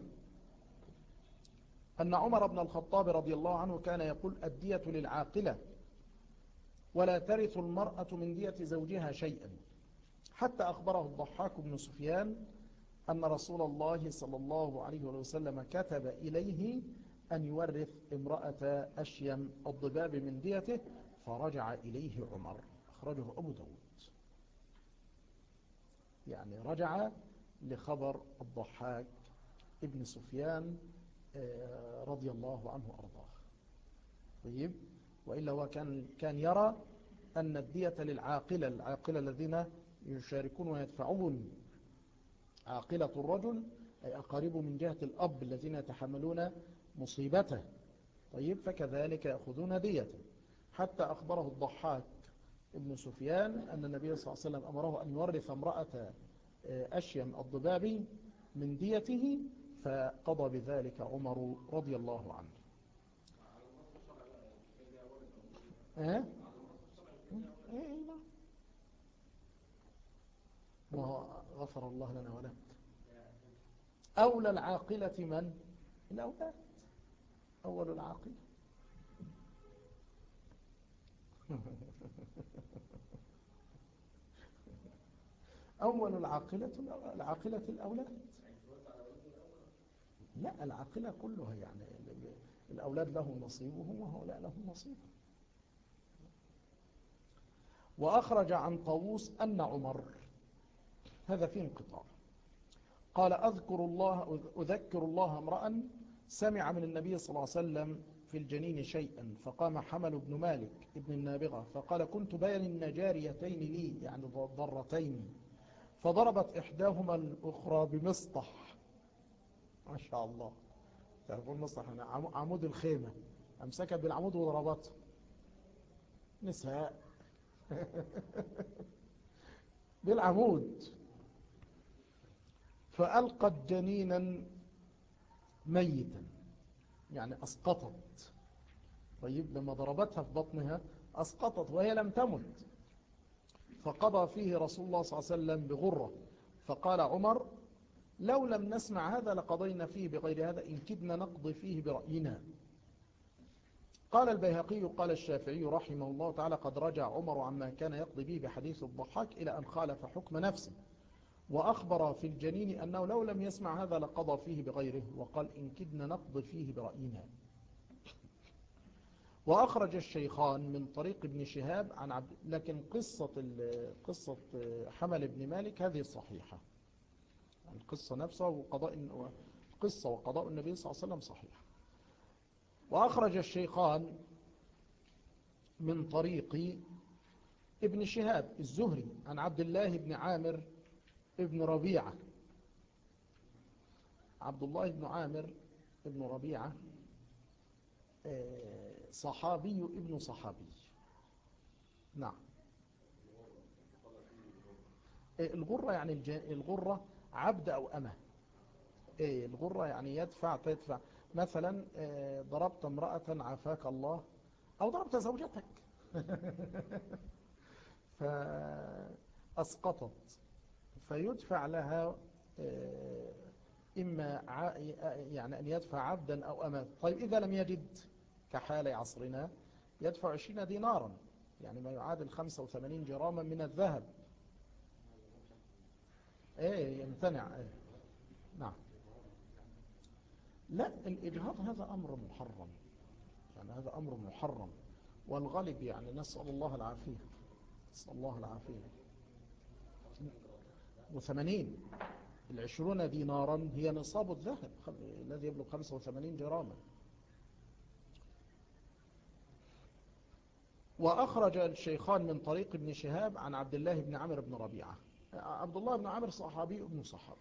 A: أن عمر بن الخطاب رضي الله عنه كان يقول الدية للعاقلة ولا ترث المرأة من دية زوجها شيئا، حتى أخبره الضحاك بن سفيان أن رسول الله صلى الله عليه وسلم كتب إليه أن يورث امرأة أشيم الضباب من ديته، فرجع إليه عمر. أخرجه أبو داود. يعني رجع لخبر الضحاك ابن سفيان رضي الله عنه أرضاه. طيب، وإلا هو كان يرى أن الدية للعاقلة، العاقلة الذين يشاركون ويدفعون، عاقلة الرجل أي أقاربه من جهة الأب الذين يتحملون مصيبته. طيب، فكذلك يأخذون دية، حتى أخبره الضحاك ابن سفيان أن النبي صلى الله عليه وسلم أمره أن يورث امرأة أشيم الضبابي من ديته، فقضى بذلك عمر رضي الله عنه. غفر الله لنا ولك. أولى العاقلة من؟ الأولاد. أول العاقلة أول العاقلة الأولاد. لا، العاقلة كلها، يعني الأولاد لهم نصيبهم وهؤلاء لهم نصيبهم. وأخرج عن طاووس أن عمر، هذا فيه انقطاع، قال أذكر الله امرأ سمع من النبي صلى الله عليه وسلم في الجنين شيئا، فقام حمل بن مالك ابن النابغة فقال كنت بين جاريتين لي، يعني ضرتين، فضربت إحداهما الأخرى بمسطح. ما شاء الله، تعرفون مسطح عمود الخيمة، أمسكت بالعمود وضربته. نساء بالعمود، فألقت جنينا ميتا، يعني أسقطت. طيب، لما ضربتها في بطنها أسقطت وهي لم تمت، فقضى فيه رسول الله صلى الله عليه وسلم بغرة. فقال عمر لو لم نسمع هذا لقضينا فيه بغير هذا، إن كدنا نقضي فيه برأينا. قال البيهقي قال الشافعي رحمه الله تعالى قد رجع عمر عما كان يقضي به بحديث الضحاك إلى أن خالف حكم نفسه، وأخبر في الجنين أنه لو لم يسمع هذا لقضى فيه بغيره، وقال إن كدنا نقضي فيه برأينا. وأخرج الشيخان من طريق ابن شهاب عن لكن قصة حمل بن مالك هذه صحيحة، القصة نفسها وقضاء النبي صلى الله عليه وسلم صحيح. وأخرج الشيخان من طريق ابن شهاب الزهري عن عبد الله بن عامر ابن ربيعة. عبد الله بن عامر ابن ربيعة صحابي ابن صحابي. نعم. الغرة يعني الغرة عبد أو أمة. الغرة يعني تدفع مثلا ضربت امرأة عافاك الله، أو ضربت زوجتك فأسقطت، فيدفع لها إما يعني أن يدفع عبدا أو أمة. طيب، إذا لم يجد كحال عصرنا يدفع 20 دينارا، يعني ما يعادل 85 جراما من الذهب. يمتنع. نعم. لا، الإجهاض هذا أمر محرم، يعني هذا أمر محرم، والغالب يعني نسأل الله العافية، نسأل الله العافية. 80 20 دينارا هي نصاب الذهب الذي يبلغ 85 جراما. وأخرج الشيخان من طريق ابن شهاب عن عبد الله بن عمرو بن ربيعة. عبد الله بن عمرو صحابي ابن صحابي،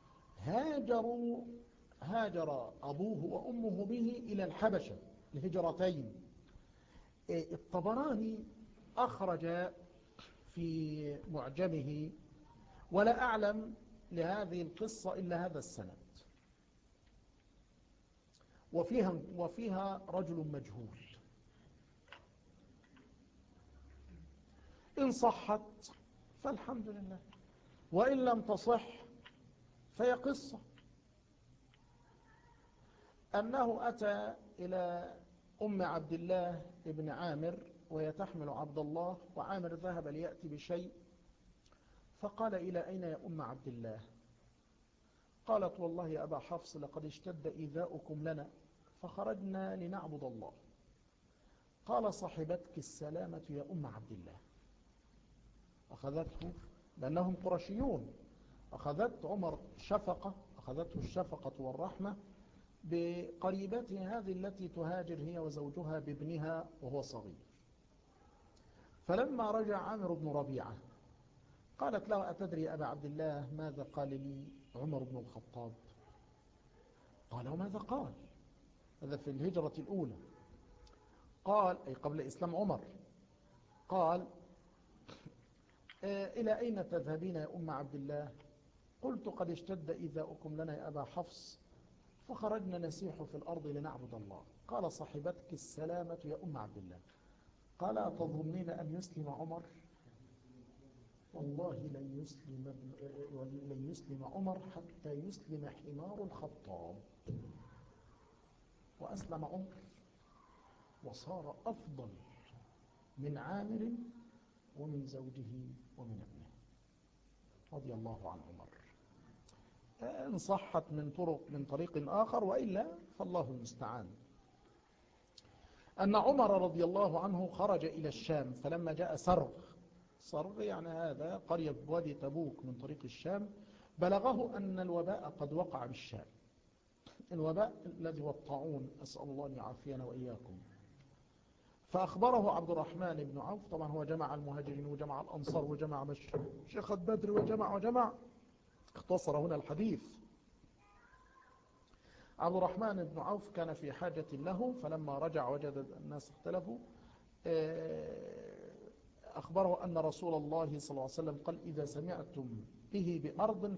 A: هاجر أبوه وأمه به إلى الحبشة الهجرتين. الطبراني أخرج في معجمه، ولا أعلم لهذه القصة إلا هذا السند، وفيها رجل مجهول. إن صحت فالحمد لله، وإن لم تصح فهي قصة أنه أتى إلى أم عبد الله ابن عامر وهي تحمل عبد الله، وعامر ذهب ليأتي بشيء، فقال: إلى أين يا أم عبد الله؟ قالت: والله يا أبا حفص لقد اشتد إيذاؤكم لنا فخرجنا لنعبد الله. قال: صحبتك السلامة يا أم عبد الله. أخذته لأنهم قرشيون، أخذته الشفقة والرحمة بقريبته هذه التي تهاجر هي وزوجها بابنها وهو صغير. فلما رجع عامر بن ربيعة قالت له: أتدري يا أبا عبد الله ماذا قال لي عمر بن الخطاب؟ قال: وماذا قال؟ هذا في الهجرة الأولى، قال أي قبل إسلام عمر. قال: إلى أين تذهبين يا أم عبد الله؟ قلت: قد اشتد إيذاؤكم لنا يا أبا حفص فخرجنا نسيح في الأرض لنعبد الله. قال: صحبتك السلامة يا أم عبد الله. قال: أتظنين أن يسلم عمر؟ والله لن يسلم عمر حتى يسلم حمار الخطاب. وأسلم عمر وصار أفضل من عامر ومن زوجه ومن ابنه رضي الله عن عمر. إن صحت من طريق آخر، وإلا فالله المستعان. أن عمر رضي الله عنه خرج إلى الشام، فلما جاء سرغ يعني هذا قرية بوادي تبوك من طريق الشام، بلغه أن الوباء قد وقع بالشام، الوباء الذي هو الطاعون، أسأل الله أن يعافينا وإياكم. فأخبره عبد الرحمن بن عوف، طبعا هو جمع المهاجرين وجمع الأنصار وجمع مشيخة بدر وجمع اختصر هنا الحديث. عبد الرحمن بن عوف كان في حاجة له، فلما رجع وجد الناس اختلفوا، أخبره أن رسول الله صلى الله عليه وسلم قال: إذا سمعتم به بأرض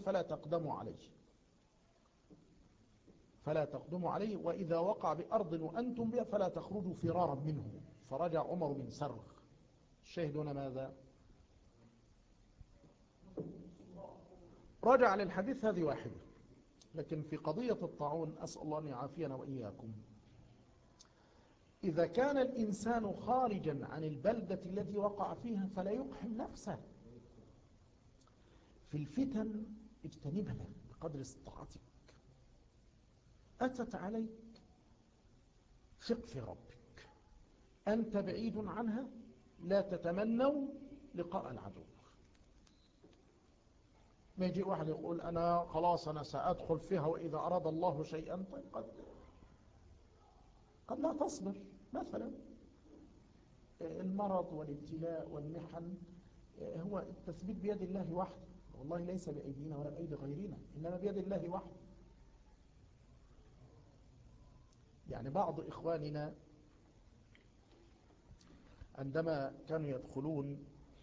A: فلا تقدموا عليه، وإذا وقع بأرض وأنتم بها فلا تخرجوا فرارا منه. فرجع عمر من سرغ. الشاهد هنا ماذا؟ رجع للحديث هذه واحدة، لكن في قضية الطاعون أسأل الله أن يعافينا وإياكم، إذا كان الإنسان خارجا عن البلدة التي وقع فيها فلا يقحم نفسه. في الفتن اجتنبها بقدر استطاعتك. أتت عليك، ثق في ربك، أنت بعيد عنها، لا تتمنوا لقاء العدو. ما يجي واحد يقول: أنا خلاص أنا سأدخل فيها وإذا أراد الله شيئا. طيب قد لا تصبر. مثلا المرض والابتلاء والمحن هو التثبيت بيد الله وحده، والله ليس بأيدينا ولا بأيدي غيرنا، إنما بيد الله وحده. يعني بعض إخواننا عندما كانوا يدخلون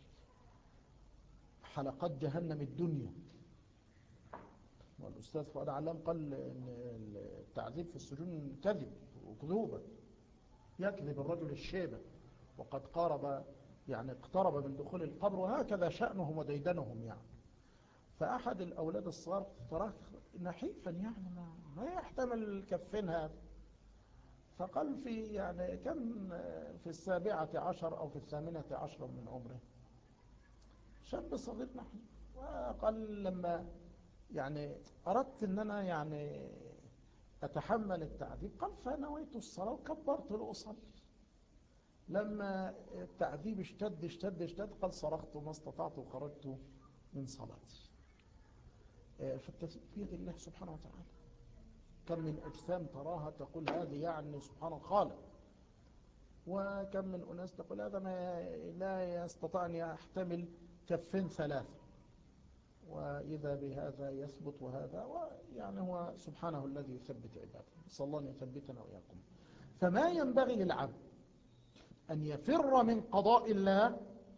A: حلقات جهنم الدنيا، والأستاذ فؤاد علام قال إن التعذيب في السجون كذب وكذوبة، يكذب الرجل الشيبة وقد اقترب من دخول القبر، وهكذا شأنهم وديدنهم يعني. فأحد الأولاد الصغار صرخ نحيفا، يعني ما يحتمل الكفين هذا، فقال كم في 17 أو في 18 من عمره، شاب صغير نحيف، وقال لما أردت أن أنا أتحمل التعذيب، قال فنويت الصلاة وكبرت لأصلي. لما التعذيب اشتد قال صرخت ما استطعت وخرجت من صلاتي. فالتثبيت بيد الله سبحانه وتعالى. كم من أجسام تراها تقول هذه سبحان الخالق، وكم من أناس تقول هذا ما لا يستطيع أن يحتمل كفين ثلاثة، وإذا بهذا يثبت وهذا، ويعني هو سبحانه الذي يثبت عباده، نسأل الله أن يثبتنا وإياكم. فما ينبغي للعبد أن يفر من قضاء الله،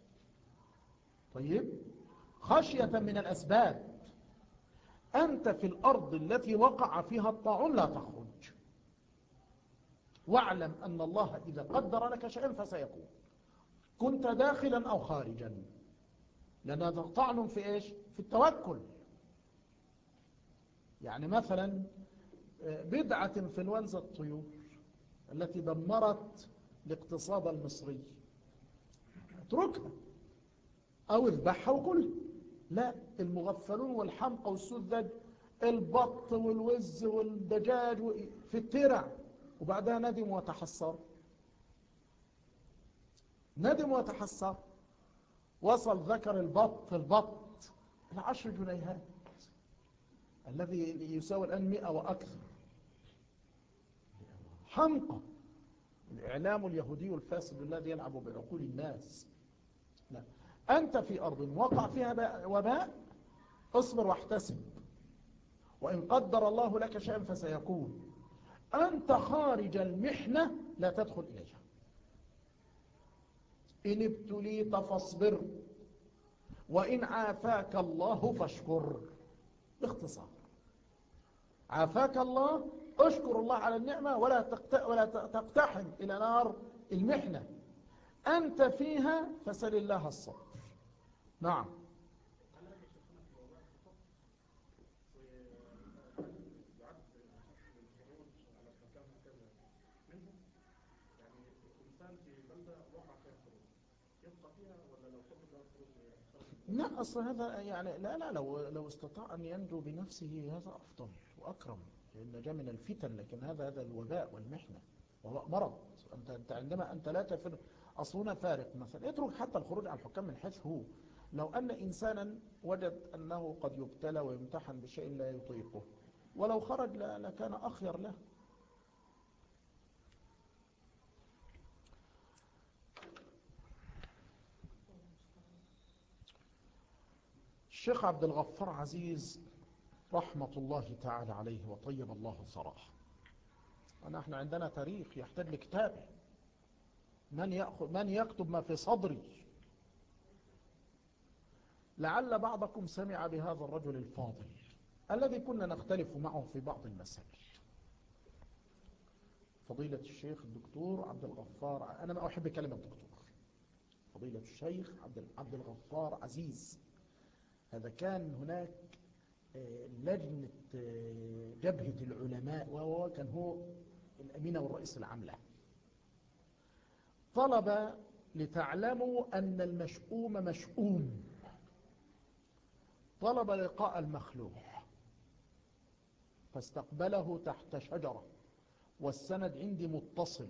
A: طيب، خشية من الأسباب. أنت في الأرض التي وقع فيها الطاعون لا تخرج، واعلم أن الله إذا قدر لك شيئا فسيكون، كنت داخلا أو خارجا، لأن هذا طعن في إيش؟ في التوكل. يعني مثلا بدعة انفلونزا الطيور التي دمرت الاقتصاد المصري، اتركها أو اذبحها وكلها. لا، المغفلون والحمقى والسذج، البط والوز والدجاج في الترع، وبعدها ندم وتحسر، ندم وتحسر. وصل ذكر البط 10 جنيهات، الذي يساوي الآن 100 وأكثر. حمقى، الإعلام اليهودي الفاسد الذي يلعب بعقول الناس. لا، أنت في أرض وقع فيها وباء، اصبر واحتسب، وإن قدر الله لك شيئا فسيكون. أنت خارج المحنة لا تدخل إليها. إن ابتليت فاصبر، وإن عافاك الله فاشكر. باختصار، عافاك الله، اشكر الله على النعمة، ولا تقتحم إلى نار المحنة. أنت فيها فسل الله الصبر. نعم. لا، أصل هذا يعني لا لو استطاع أن ينجو بنفسه هذا أفضل وأكرم، لأن جاء من الفتن. لكن هذا الوباء والمحنة، وباء مرض. أنت عندما أنت لا تفر، أصلنا فارق. مثلا اترك حتى الخروج على الحكام من حيث هو. لو أن إنسانا وجد أنه قد يبتلى ويمتحن بشيء لا يطيقه، ولو خرج لكان أخير له. الشيخ عبد الغفار عزيز رحمة الله تعالى عليه وطيب الله ثراه، ونحن عندنا تاريخ يحتاج لكتابه. من يكتب ما في صدري؟ لعل بعضكم سمع بهذا الرجل الفاضل الذي كنا نختلف معه في بعض المسائل، فضيلة الشيخ الدكتور عبد الغفار. أنا ما أحب كلمة دكتور. فضيلة الشيخ عبد الغفار عزيز، هذا كان هناك لجنة جبهة العلماء، وهو كان هو الأمين والرئيس العام له. طلب لتعلموا أن المشؤوم مشؤوم، طلب لقاء المخلوع، فاستقبله تحت شجرة، والسند عندي متصل.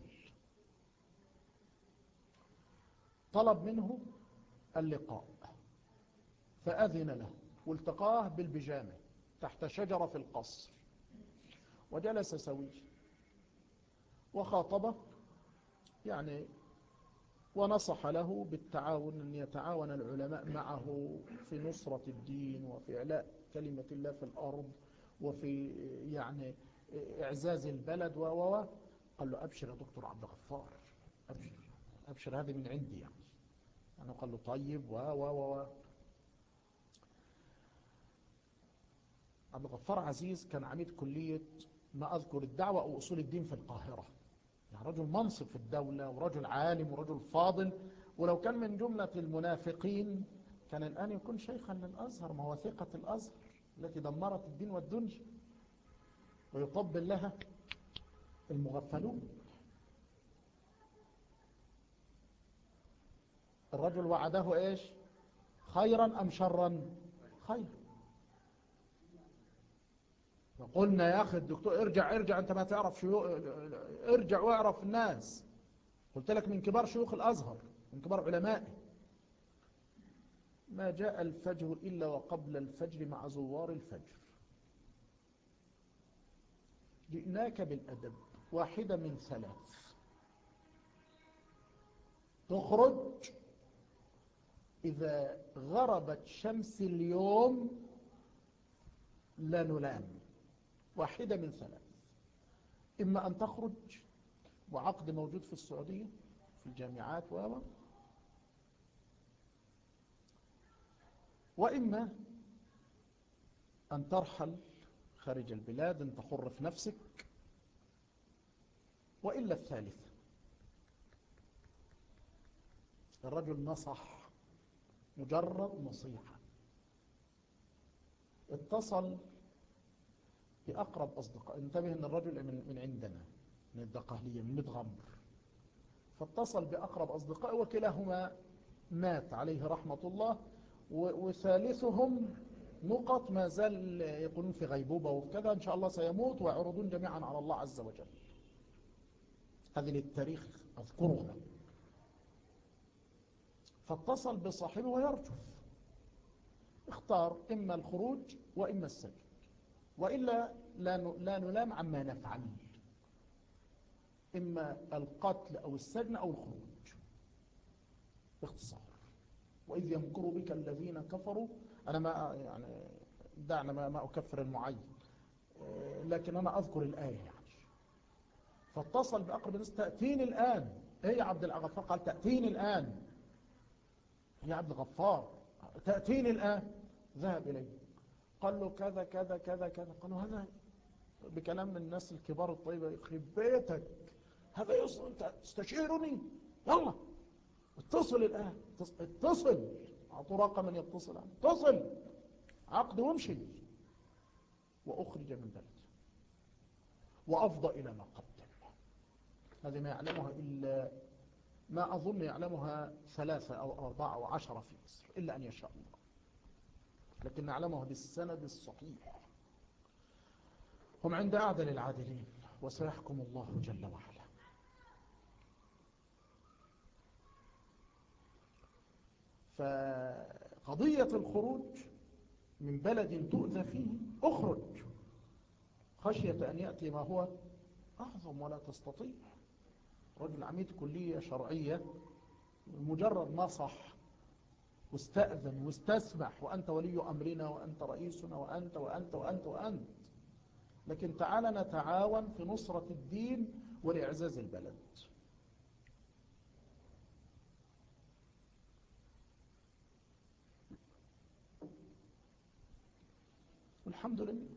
A: طلب منه اللقاء فأذن له، والتقاه بالبجامة تحت شجرة في القصر، وجلس سويه وخاطبه، يعني ونصح له بالتعاون، أن يتعاون العلماء معه في نصرة الدين وفي إعلاء كلمة الله في الأرض، وفي يعني إعزاز البلد قال له أبشر يا دكتور عبد الغفار، أبشر هذه من عندي يعني قال له طيب عبد الغفار عزيز كان عميد كلية ما أذكر الدعوة أو أصول الدين في القاهرة، يعني رجل منصب في الدولة ورجل عالم ورجل فاضل. ولو كان من جملة المنافقين كان الآن يكون شيخا للأزهر، ما هو ثقة الأزهر التي دمرت الدين والدنيا، ويطبل لها المغفلون. الرجل وعده إيش؟ خيرا أم شرا؟ خير. فقلنا يا أخي الدكتور ارجع أنت ما تعرف ارجع واعرف الناس. قلت لك من كبار شيوخ الأزهر، من كبار علمائه. ما جاء الفجر إلا وقبل الفجر مع زوار الفجر. جئناك بالأدب، واحدة من ثلاث: تخرج إذا غربت شمس اليوم لا نلام، واحدة من ثلاث: إما أن تخرج وعقد موجود في السعودية في الجامعات وإما أن ترحل خارج البلاد، أن تحر في نفسك، وإلا الثالث. الرجل نصح، مجرد نصيحة، اتصل بأقرب أصدقاء. انتبه أن الرجل من عندنا، من الدقهلية، من متغمر، فاتصل بأقرب أصدقاء وكلاهما مات عليه رحمة الله، وثالثهم نقط ما زال يقولون في غيبوبة وكذا، إن شاء الله سيموت ويعرضون جميعا على الله عز وجل. هذه للتاريخ أذكرها. فاتصل بصاحبه ويرجف، اختار إما الخروج وإما السجن، وإلا لا نلام عما نفعل، إما القتل أو السجن أو الخروج باختصار. وإذ يمكر بك الذين كفروا، أنا ما يعني دعنا ما أكفر المعين، لكن أنا أذكر الآية يعني. فاتصل بأقرب الناس: تأتيني الآن. إيه يا عبد الغفار؟ قال: تأتيني الآن يا عبد الغفار، تأتيني الآن. ذهب إليه، قال له كذا كذا كذا كذا. قالوا هذا بكلام من الناس الكبار الطيبة: يخرب بيتك، هذا يصل، أنت تستشيرني؟ يلا اتصل الآن، اتصل، أعطوا رقما يتصل عنه، اتصل، عقد وامشي. وأخرج من بلده وأفضى إلى ما قدم. هذه ما يعلمها إلا، ما أظن يعلمها 3 أو 4 أو 10 في مصر إلا أن يشاء الله، لكن نعلمها بالسند الصحيح. هم عند أعدل العادلين، وسيحكم الله جل وعلا. فقضية الخروج من بلد تؤذى فيه، اخرج خشية أن يأتي ما هو أعظم ولا تستطيع. رجل عميد كلية شرعية، مجرد نصح واستأذن واستسمح، وأنت ولي أمرنا وأنت رئيسنا وأنت وأنت وأنت وأنت، لكن تعال نتعاون في نصرة الدين ولإعزاز البلد. والحمد لله،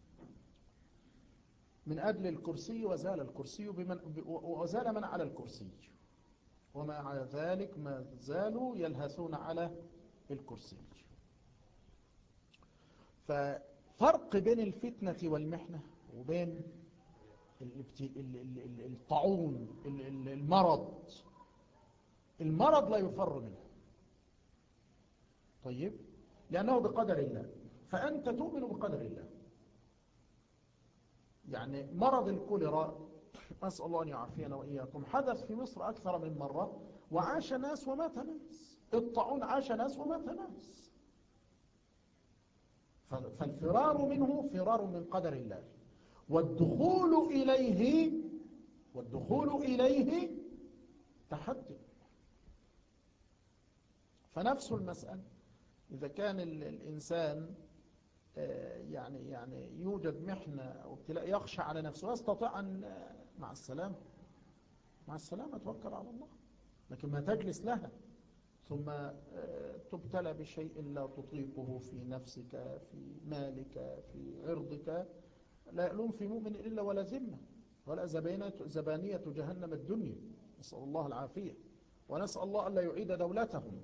A: من أجل الكرسي وزال الكرسي وزال من على الكرسي، ومع ذلك ما زالوا يلهثون على الكرسي. ففرق بين الفتنة والمحنة وبين الطاعون، المرض لا يفر منه، طيب، لأنه بقدر الله، فأنت تؤمن بقدر الله. يعني مرض الكوليرا، أسأل الله أن يعافينا وإياكم، حدث في مصر أكثر من مرة، وعاش ناس ومات ناس. الطاعون عاش ناس ومات ناس. فالفرار منه فرار من قدر الله، والدخول إليه تحدي. فنفس المسألة، إذا كان الإنسان يعني يوجد محنة أو ابتلاء، يخشى على نفسه ويستطيع أن مع السلامة توكل على الله، لكن ما تجلس لها ثم تبتلى بشيء لا تطيقه في نفسك، في مالك، في عرضك. لا يألوم في مؤمن إلا ولا ذمة ولا زبانية جهنم الدنيا، نسأل الله العافية، ونسأل الله ألا يعيد دولتهم.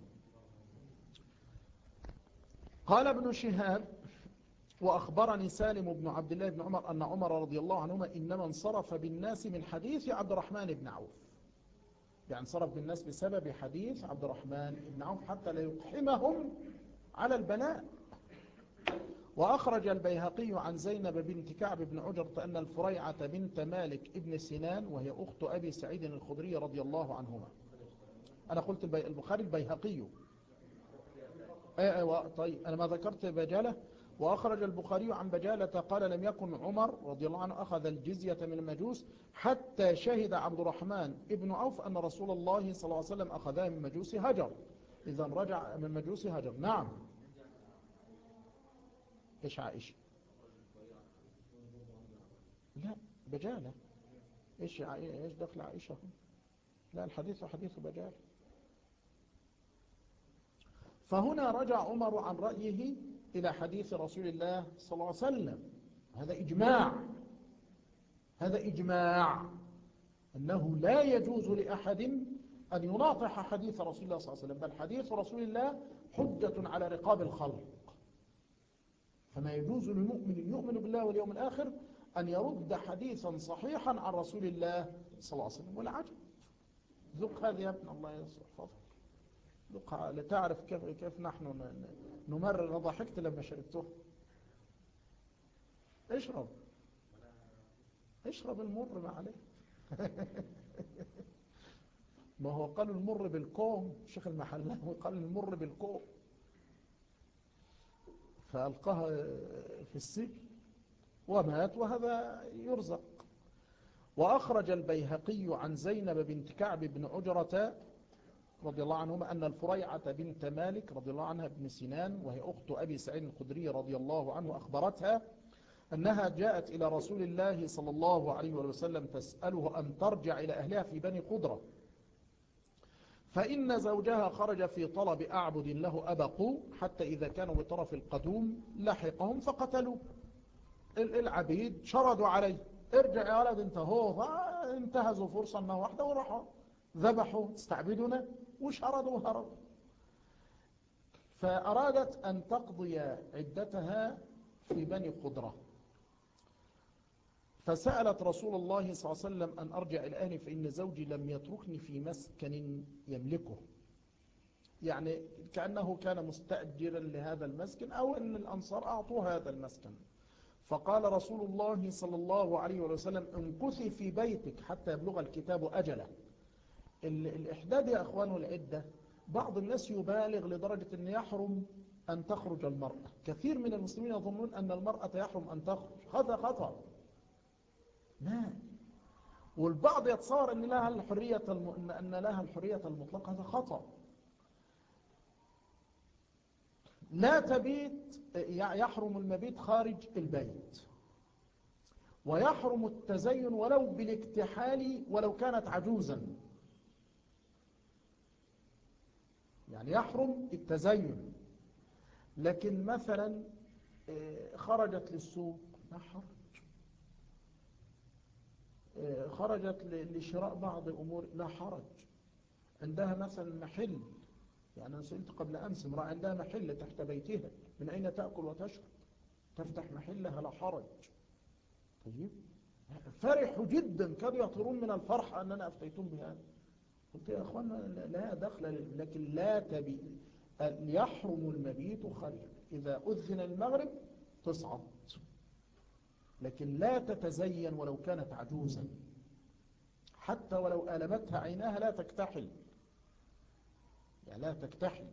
A: قال ابن شهاب: وأخبرني سالم بن عبد الله بن عمر أن عمر رضي الله عنهما إنما انصرف بالناس من حديث عبد الرحمن بن عوف، يعني انصرف بالناس بسبب حديث عبد الرحمن بن عوف حتى لا يقحمهم على البلاء. وأخرج البيهقي عن زينب بنت كعب بن عجرة أن الفريعة بنت مالك ابن سنان، وهي أخت أبي سعيد الخدري رضي الله عنهما. أنا قلت البخاري البيهقي، أيوة طيب، أنا ما ذكرت بجالة. وأخرج البخاري عن بجالة قال لم يكن عمر رضي الله عنه أخذ الجزية من المجوس حتى شهد عبد الرحمن ابن عوف أن رسول الله صلى الله عليه وسلم أخذها من مجوس هجر. إذا رجع من مجوس هجر. نعم. إيش عائشة؟ لا بجالة. إيش دخل عائشة؟ لا الحديث حديث بجالة. فهنا رجع عمر عن رأيه إلى حديث رسول الله صلى الله عليه وسلم. هذا إجماع، هذا إجماع أنه لا يجوز لأحد أن يناطح حديث رسول الله صلى الله عليه وسلم، بل حديث رسول الله حجة على رقاب الخلق. فما يجوز للمؤمن يؤمن بالله واليوم الآخر أن يرد حديثا صحيحا عن رسول الله صلى الله عليه وسلم. والعجب ذق هذا يا ابن الله يصلح فضلك، ذق لتعرف كيف نحن نمرر. أنا ضحكت لما شربته. اشرب المر ما عليه. ما هو قالوا المر بالكوم، الشيخ المحلاوي قال المر بالكوم فألقاها في السجن ومات، وهذا يرزق. وأخرج البيهقي عن زينب بنت كعب بن عجرة رضي الله عنهما أن الفريعة بنت مالك رضي الله عنها بن سنان وهي أخت أبي سعيد الخدري رضي الله عنه أخبرتها أنها جاءت إلى رسول الله صلى الله عليه وسلم تسأله أن ترجع إلى أهلها في بني قدرة، فإن زوجها خرج في طلب أعبد له أبقوا حتى إذا كانوا بطرف القدوم لحقهم فقتلوا. العبيد شردوا عليه ارجع يا ولد انت هو، فانتهزوا فرصة انه واحدة وراحوا ذبحوا استعبدنا وشردوا وهربوا. فأرادت أن تقضي عدتها في بني قدرة، فسألت رسول الله صلى الله عليه وسلم أن أرجع إلى أهلي فإن زوجي لم يتركني في مسكن يملكه، يعني كأنه كان مستأجرا لهذا المسكن أو أن الأنصار أعطوه هذا المسكن. فقال رسول الله صلى الله عليه وسلم امكثي في بيتك حتى يبلغ الكتاب أجله. الإحداد يا أخوان والعدة، بعض الناس يبالغ لدرجة أن يحرم أن تخرج المرأة. كثير من المسلمين يظنون أن المرأة يحرم أن تخرج، هذا خطأ. لا، والبعض يتصور أن لها الحرية المطلقة، هذا خطأ. لا تبيت، يحرم المبيت خارج البيت، ويحرم التزين ولو بالاكتحال ولو كانت عجوزا، يعني يحرم التزين. لكن مثلا خرجت للسوق لا حرج، خرجت لشراء بعض الأمور لا حرج، عندها مثلا محل، يعني أنا سئلت قبل أمس امرأة عندها محل تحت بيتها، من أين تأكل وتشرب؟ تفتح محلها لا حرج. طيب فرحوا جدا، كانوا يطيرون من الفرح أننا أفتيتم بهذا. قلت يا أخوانا لا دخل، لكن لا تبي يحرم المبيت خارج. إذا أذن المغرب تصعد، لكن لا تتزين ولو كانت عجوزا، حتى ولو ألمتها عيناها لا تكتحل، يعني لا تكتحل.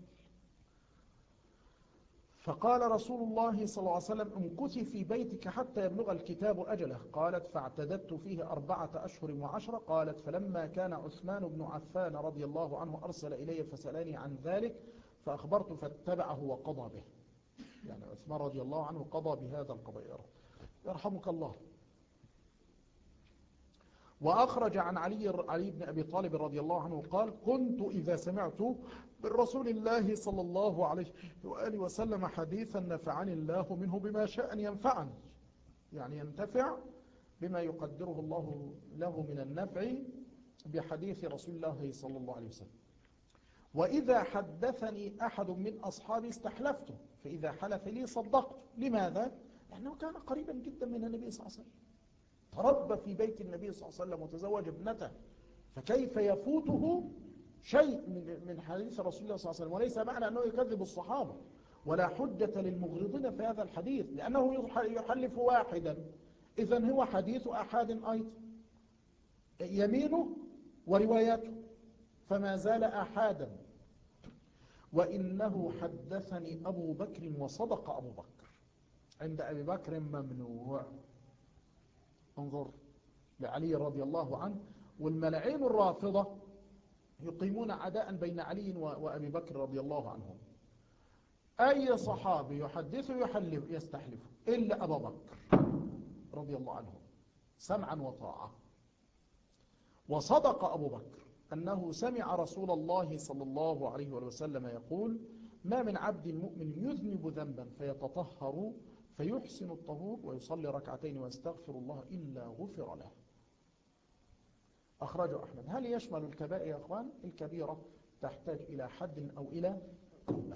A: فقال رسول الله صلى الله عليه وسلم امكثي في بيتك حتى يبلغ الكتاب أجله. قالت فاعتددت فيه 4 أشهر و10. قالت فلما كان عثمان بن عفان رضي الله عنه أرسل إلي فسألني عن ذلك فأخبرت فاتبعه وقضى به، يعني عثمان رضي الله عنه قضى بهذا القضاء، يرحمك الله. وأخرج عن علي بن أبي طالب رضي الله عنه قال كنت إذا سمعت من رسول الله صلى الله عليه وآله وسلم حديثا نفعني الله منه بما شاء أن ينفعني، يعني ينتفع بما يقدره الله له من النفع بحديث رسول الله صلى الله عليه وسلم. وإذا حدثني أحد من أصحابي استحلفته، فإذا حلف لي صدقته. لماذا؟ لأنه كان قريبا جدا من النبي صلى الله عليه وسلم، تربى في بيت النبي صلى الله عليه وسلم وتزوج ابنته، فكيف يفوته شيء من حديث رسول الله صلى الله عليه وسلم؟ وليس معنى أنه يكذب الصحابة، ولا حجة للمغرضين في هذا الحديث، لأنه يحلف واحدا، إذن هو حديث أحد أيضا، يمينه ورواياته، فما زال أحدا. وإنه حدثني أبو بكر وصدق أبو بكر، عند أبي بكر ممنوع. انظر لعلي رضي الله عنه. والملعين الرافضة يقيمون عداء بين علي وأبي بكر رضي الله عنهم. أي صحابي يحدث يستحلف إلا أبا بكر رضي الله عنه سمعا وطاعة. وصدق أبو بكر أنه سمع رسول الله صلى الله عليه وسلم يقول: ما من عبد مؤمن يذنب ذنبا فيتطهر فيحسن الطهور ويصلي ركعتين ويستغفر الله إلا غفر له. أخرجه أحمد. هل يشمل الكبائر يا أخوان؟ الكبيرة تحتاج إلى حد أو إلى توبة.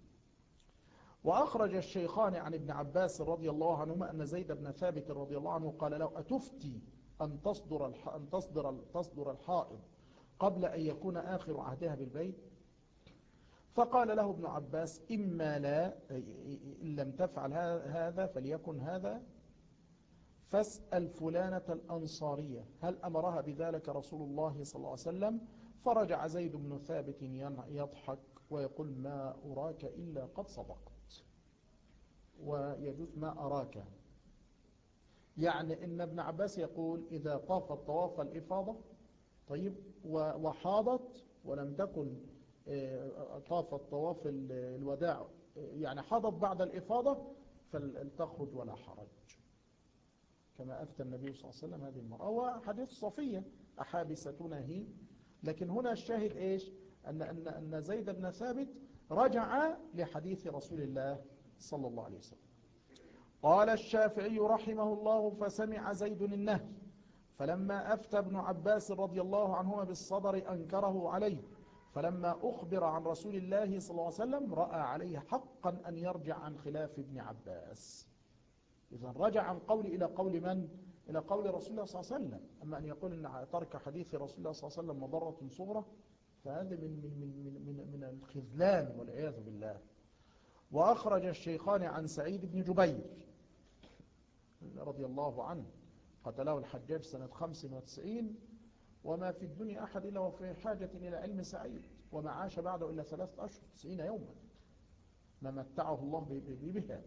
A: وأخرج الشيخان عن ابن عباس رضي الله عنهما أن زيد بن ثابت رضي الله عنه قال له: أتفتي أن تصدر الحائض قبل أن يكون آخر عهدها بالبيت؟ فقال له ابن عباس: إما لا، إن لم تفعل هذا فليكن هذا، فاسأل فلانة الأنصارية هل أمرها بذلك رسول الله صلى الله عليه وسلم؟ فرجع زيد بن ثابت يضحك ويقول: ما أراك إلا قد صدقت. ويجوز ما أراك، يعني إن ابن عباس يقول إذا طافت طواف الإفاضة طيب وحاضت ولم تكن طافت طواف الوداع يعني حضت بعد الإفاضة فلتخرج ولا حرج، كما أفتى النبي صلى الله عليه وسلم هذه المرأة. وحديث صفية: أحابستنا هي. لكن هنا الشاهد إيش؟ أن زيد بن ثابت رجع لحديث رسول الله صلى الله عليه وسلم. قال الشافعي رحمه الله: فسمع زيد النهي، فلما أفتى ابن عباس رضي الله عنهما بالصدر أنكره عليه، فلما أخبر عن رسول الله صلى الله عليه وسلم رأى عليه حقا أن يرجع عن خلاف ابن عباس. إذا رجع عن قول إلى قول من؟ إلى قول رسول الله صلى الله عليه وسلم. أما أن يقول أن ترك حديث رسول الله صلى الله عليه وسلم مضرة صغرى فهذا من الخذلان والعياذ بالله. وأخرج الشيخان عن سعيد بن جبير رضي الله عنه قتله الحجاج سنة 95، وما في الدنيا أحد إلا وفي حاجة إلى علم سعيد، وما عاش بعده إلا 3 أشهر 90 يوما ما متعه الله بها.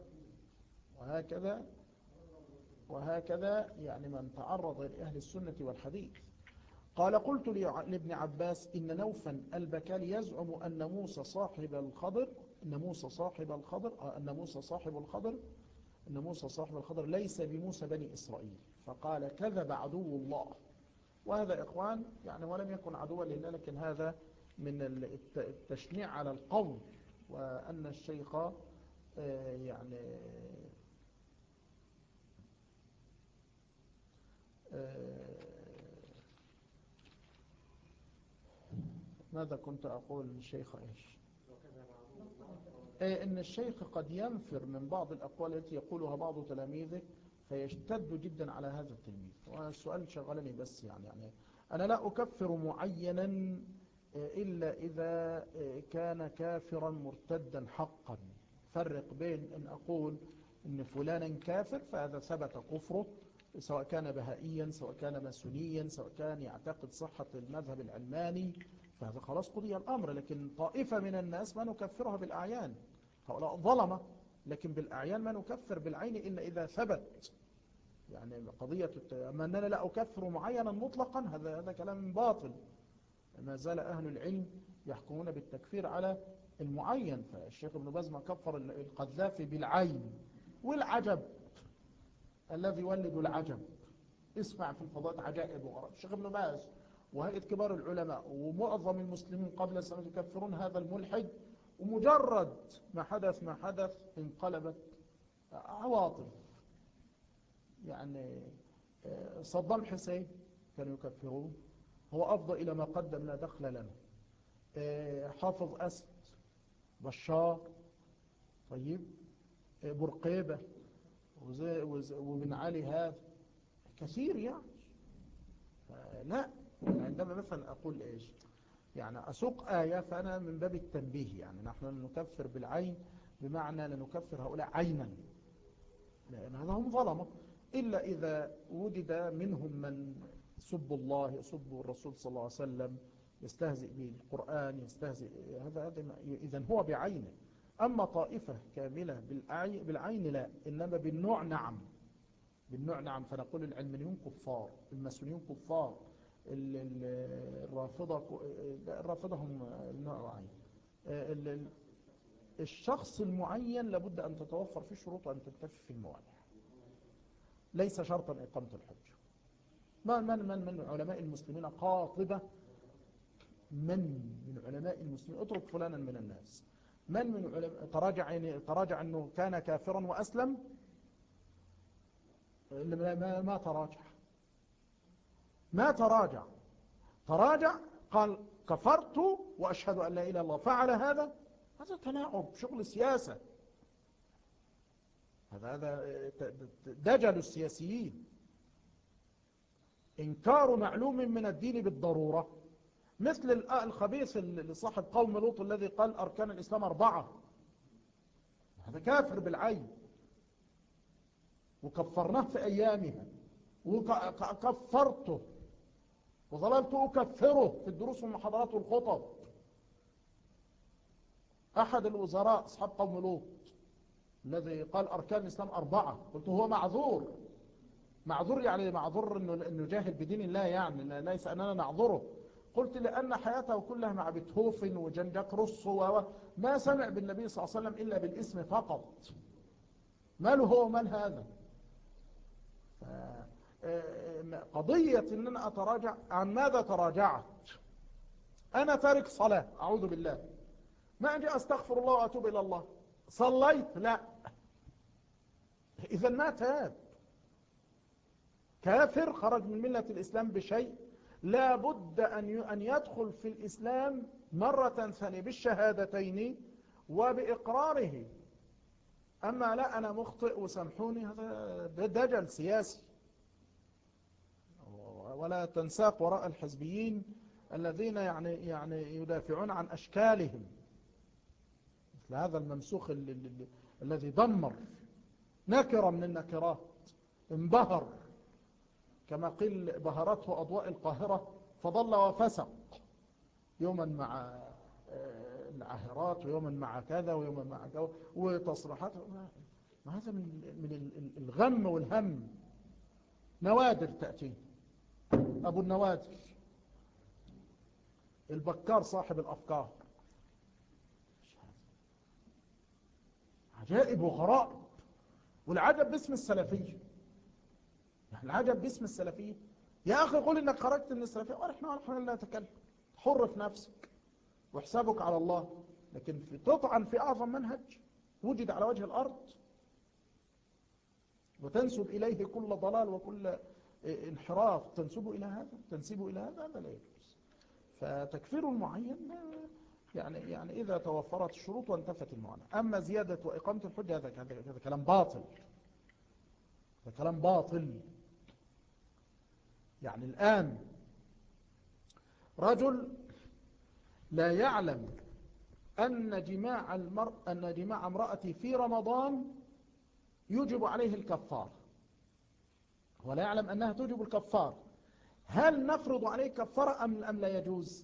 A: وهكذا يعني من تعرض لأهل السنة والحديث. قال: قلت لابن عباس: إن نوفا البكالي يزعم أن موسى صاحب الخضر ليس بموسى بني إسرائيل. فقال: كذب عدو الله. وهذا إخوان يعني ولم يكن عدوا لله، لكن هذا من التشنيع على القول، وأن الشيخ يعني ماذا كنت أقول للشيخ إيش؟ إن الشيخ قد ينفر من بعض الأقوال التي يقولها بعض تلاميذه فيشتد جدا على هذا التلميذ. والسؤال شغلني بس يعني أنا لا أكفر معينا إلا إذا كان كافرا مرتدا حقا. فرق بين أن أقول إن فلانا كافر فهذا ثبت كفره، سواء كان بهائيا سواء كان ماسونيا سواء كان يعتقد صحة المذهب العلماني، فهذا خلاص قضي الأمر. لكن طائفة من الناس ما نكفرها بالأعيان، هؤلاء ظلمة، لكن بالأعيان ما نكفر بالعين إلا إذا ثبت. يعني قضية أما أننا لا أكفر معينا مطلقا هذا كلام باطل. ما زال أهل العلم يحكمون بالتكفير على المعين. فالشيخ ابن باز ما كفر القذافي بالعين. والعجب الذي يولد العجب، اسمع في الفضاءات عجائب وغرائب. الشيخ ابن باز وهيئة كبار العلماء ومعظم المسلمين قبل سنة يكفرون هذا الملحد، ومجرد ما حدث انقلبت عواطف. يعني صدام حسين كانوا يكفروه، هو أفضى إلى ما قدم لا دخل لنا. حافظ أسد، بشار، طيب برقيبة وبن علي، هذا كثير يعني. لا، عندما مثلا أقول إيش يعني أسوق آية فأنا من باب التنبيه. يعني نحن نكفر بالعين بمعنى لنكفر هؤلاء عينا، لأن هذا هم ظلمة. إلا إذا وجد منهم من يسب الله يسب الرسول صلى الله عليه وسلم، يستهزئ بالقرآن، يستهزئ، هذا إذن هو بعينه. أما طائفة كاملة بالعين لا، إنما بالنوع نعم. بالنوع نعم. فنقول العلمانيون كفار، الماسونيون كفار، الرافضة هم النوع عين. الشخص المعين لابد أن تتوفر فيه شروط وأن تنتفي في الموانع، ليس شرطا إقامة الحجة. من علماء المسلمين قاطبة، من علماء المسلمين، اترك فلانا من الناس، من علماء تراجع أنه كان كافرا وأسلم؟ ما تراجع قال كفرت وأشهد أن لا إله إلا الله، فعل هذا تلاعب، شغل سياسة، هذا دجل السياسيين. إنكار معلوم من الدين بالضرورة، مثل الخبيث لصاحب قوم لوط الذي قال أركان الإسلام 4، هذا كافر بالعين، وكفرناه في أيامها، وكفرته وظللت أكفره في الدروس والمحاضرات والخطب. أحد الوزراء أصحاب قوم لوط الذي قال أركان الإسلام 4، قلت هو معذور يعني معذور إنه جاهل بدين الله، يعني ليس أننا نعذره. قلت لأن حياته كلها مع بيتهوفن وجان جاك روسو، ما سمع بالنبي صلى الله عليه وسلم إلا بالاسم فقط. ماله هو ومال هذا؟ قضية أن أنا أتراجع، عن ماذا تراجعت؟ أنا تارك صلاة، أعوذ بالله، ما أجي أستغفر الله وأتوب إلى الله. صليت؟ لا. إذا ما تاب، كافر خرج من ملة الإسلام بشيء، لا بد أن يدخل في الإسلام مرة ثانية بالشهادتين وبإقراره. أما لا أنا مخطئ وسامحوني، هذا دجل سياسي. ولا تنساق وراء الحزبيين الذين يعني يدافعون عن أشكالهم، مثل هذا الممسوخ الذي دمر نكرة من النكرات، انبهر كما قيل بهرته أضواء القاهرة فضل وفسق، يوما مع العاهرات ويوما مع كذا ويوما مع كذا وتصريحات. هذا من الغم والهم. نوادر تأتي، أبو النوادر، البكار صاحب الأفكار، عجائب وغرائب. والعجب باسم السلفية، يعني العجب باسم السلفية. يا أخي قل إنك خرجت من السلفية، ونحن لا نتكلم، حر في نفسك وحسابك على الله. لكن تطعن في أعظم منهج وجد على وجه الأرض وتنسب إليه كل ضلال وكل انحراف، تنسب إلى هذا لا يجوز. فتكفير المعين يعني إذا توفرت الشروط وانتفت المعنى. أما زيادة وإقامة الحجة هذا كلام باطل، هذا كلام باطل. يعني الآن رجل لا يعلم أن جماع امرأتي في رمضان يجب عليه الكفار، ولا يعلم أنها توجب الكفار، هل نفرض عليه كفارة أم لا يجوز؟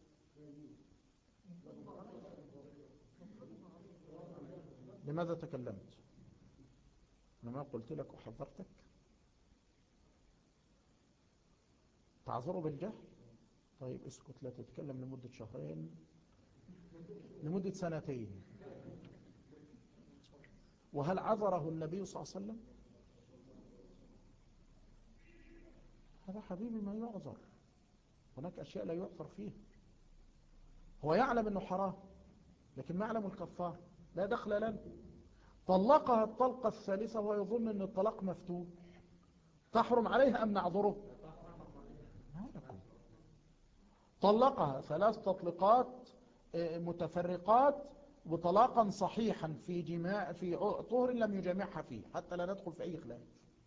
A: لماذا تكلمت؟ أنا ما قلت لك وحذرتك؟ تعذره بالجهل؟ طيب اسكت، لا تتكلم لمدة شهرين، لمدة سنتين. وهل عذره النبي صلى الله عليه وسلم؟ هذا حبيبي ما يعذر، هناك أشياء لا يعذر فيها. هو يعلم أنه حرام لكن ما يعلم الكفار، لا دخل لنا. طلقها الطلقة الثالثة وهو يظن أن الطلاق مفتوح، تحرم عليها أم نعذره؟ طلقها 3 تطلقات متفرقات وطلاقا صحيحا في جماع في طهر لم يجامعها فيه، حتى لا ندخل في أي خلاف.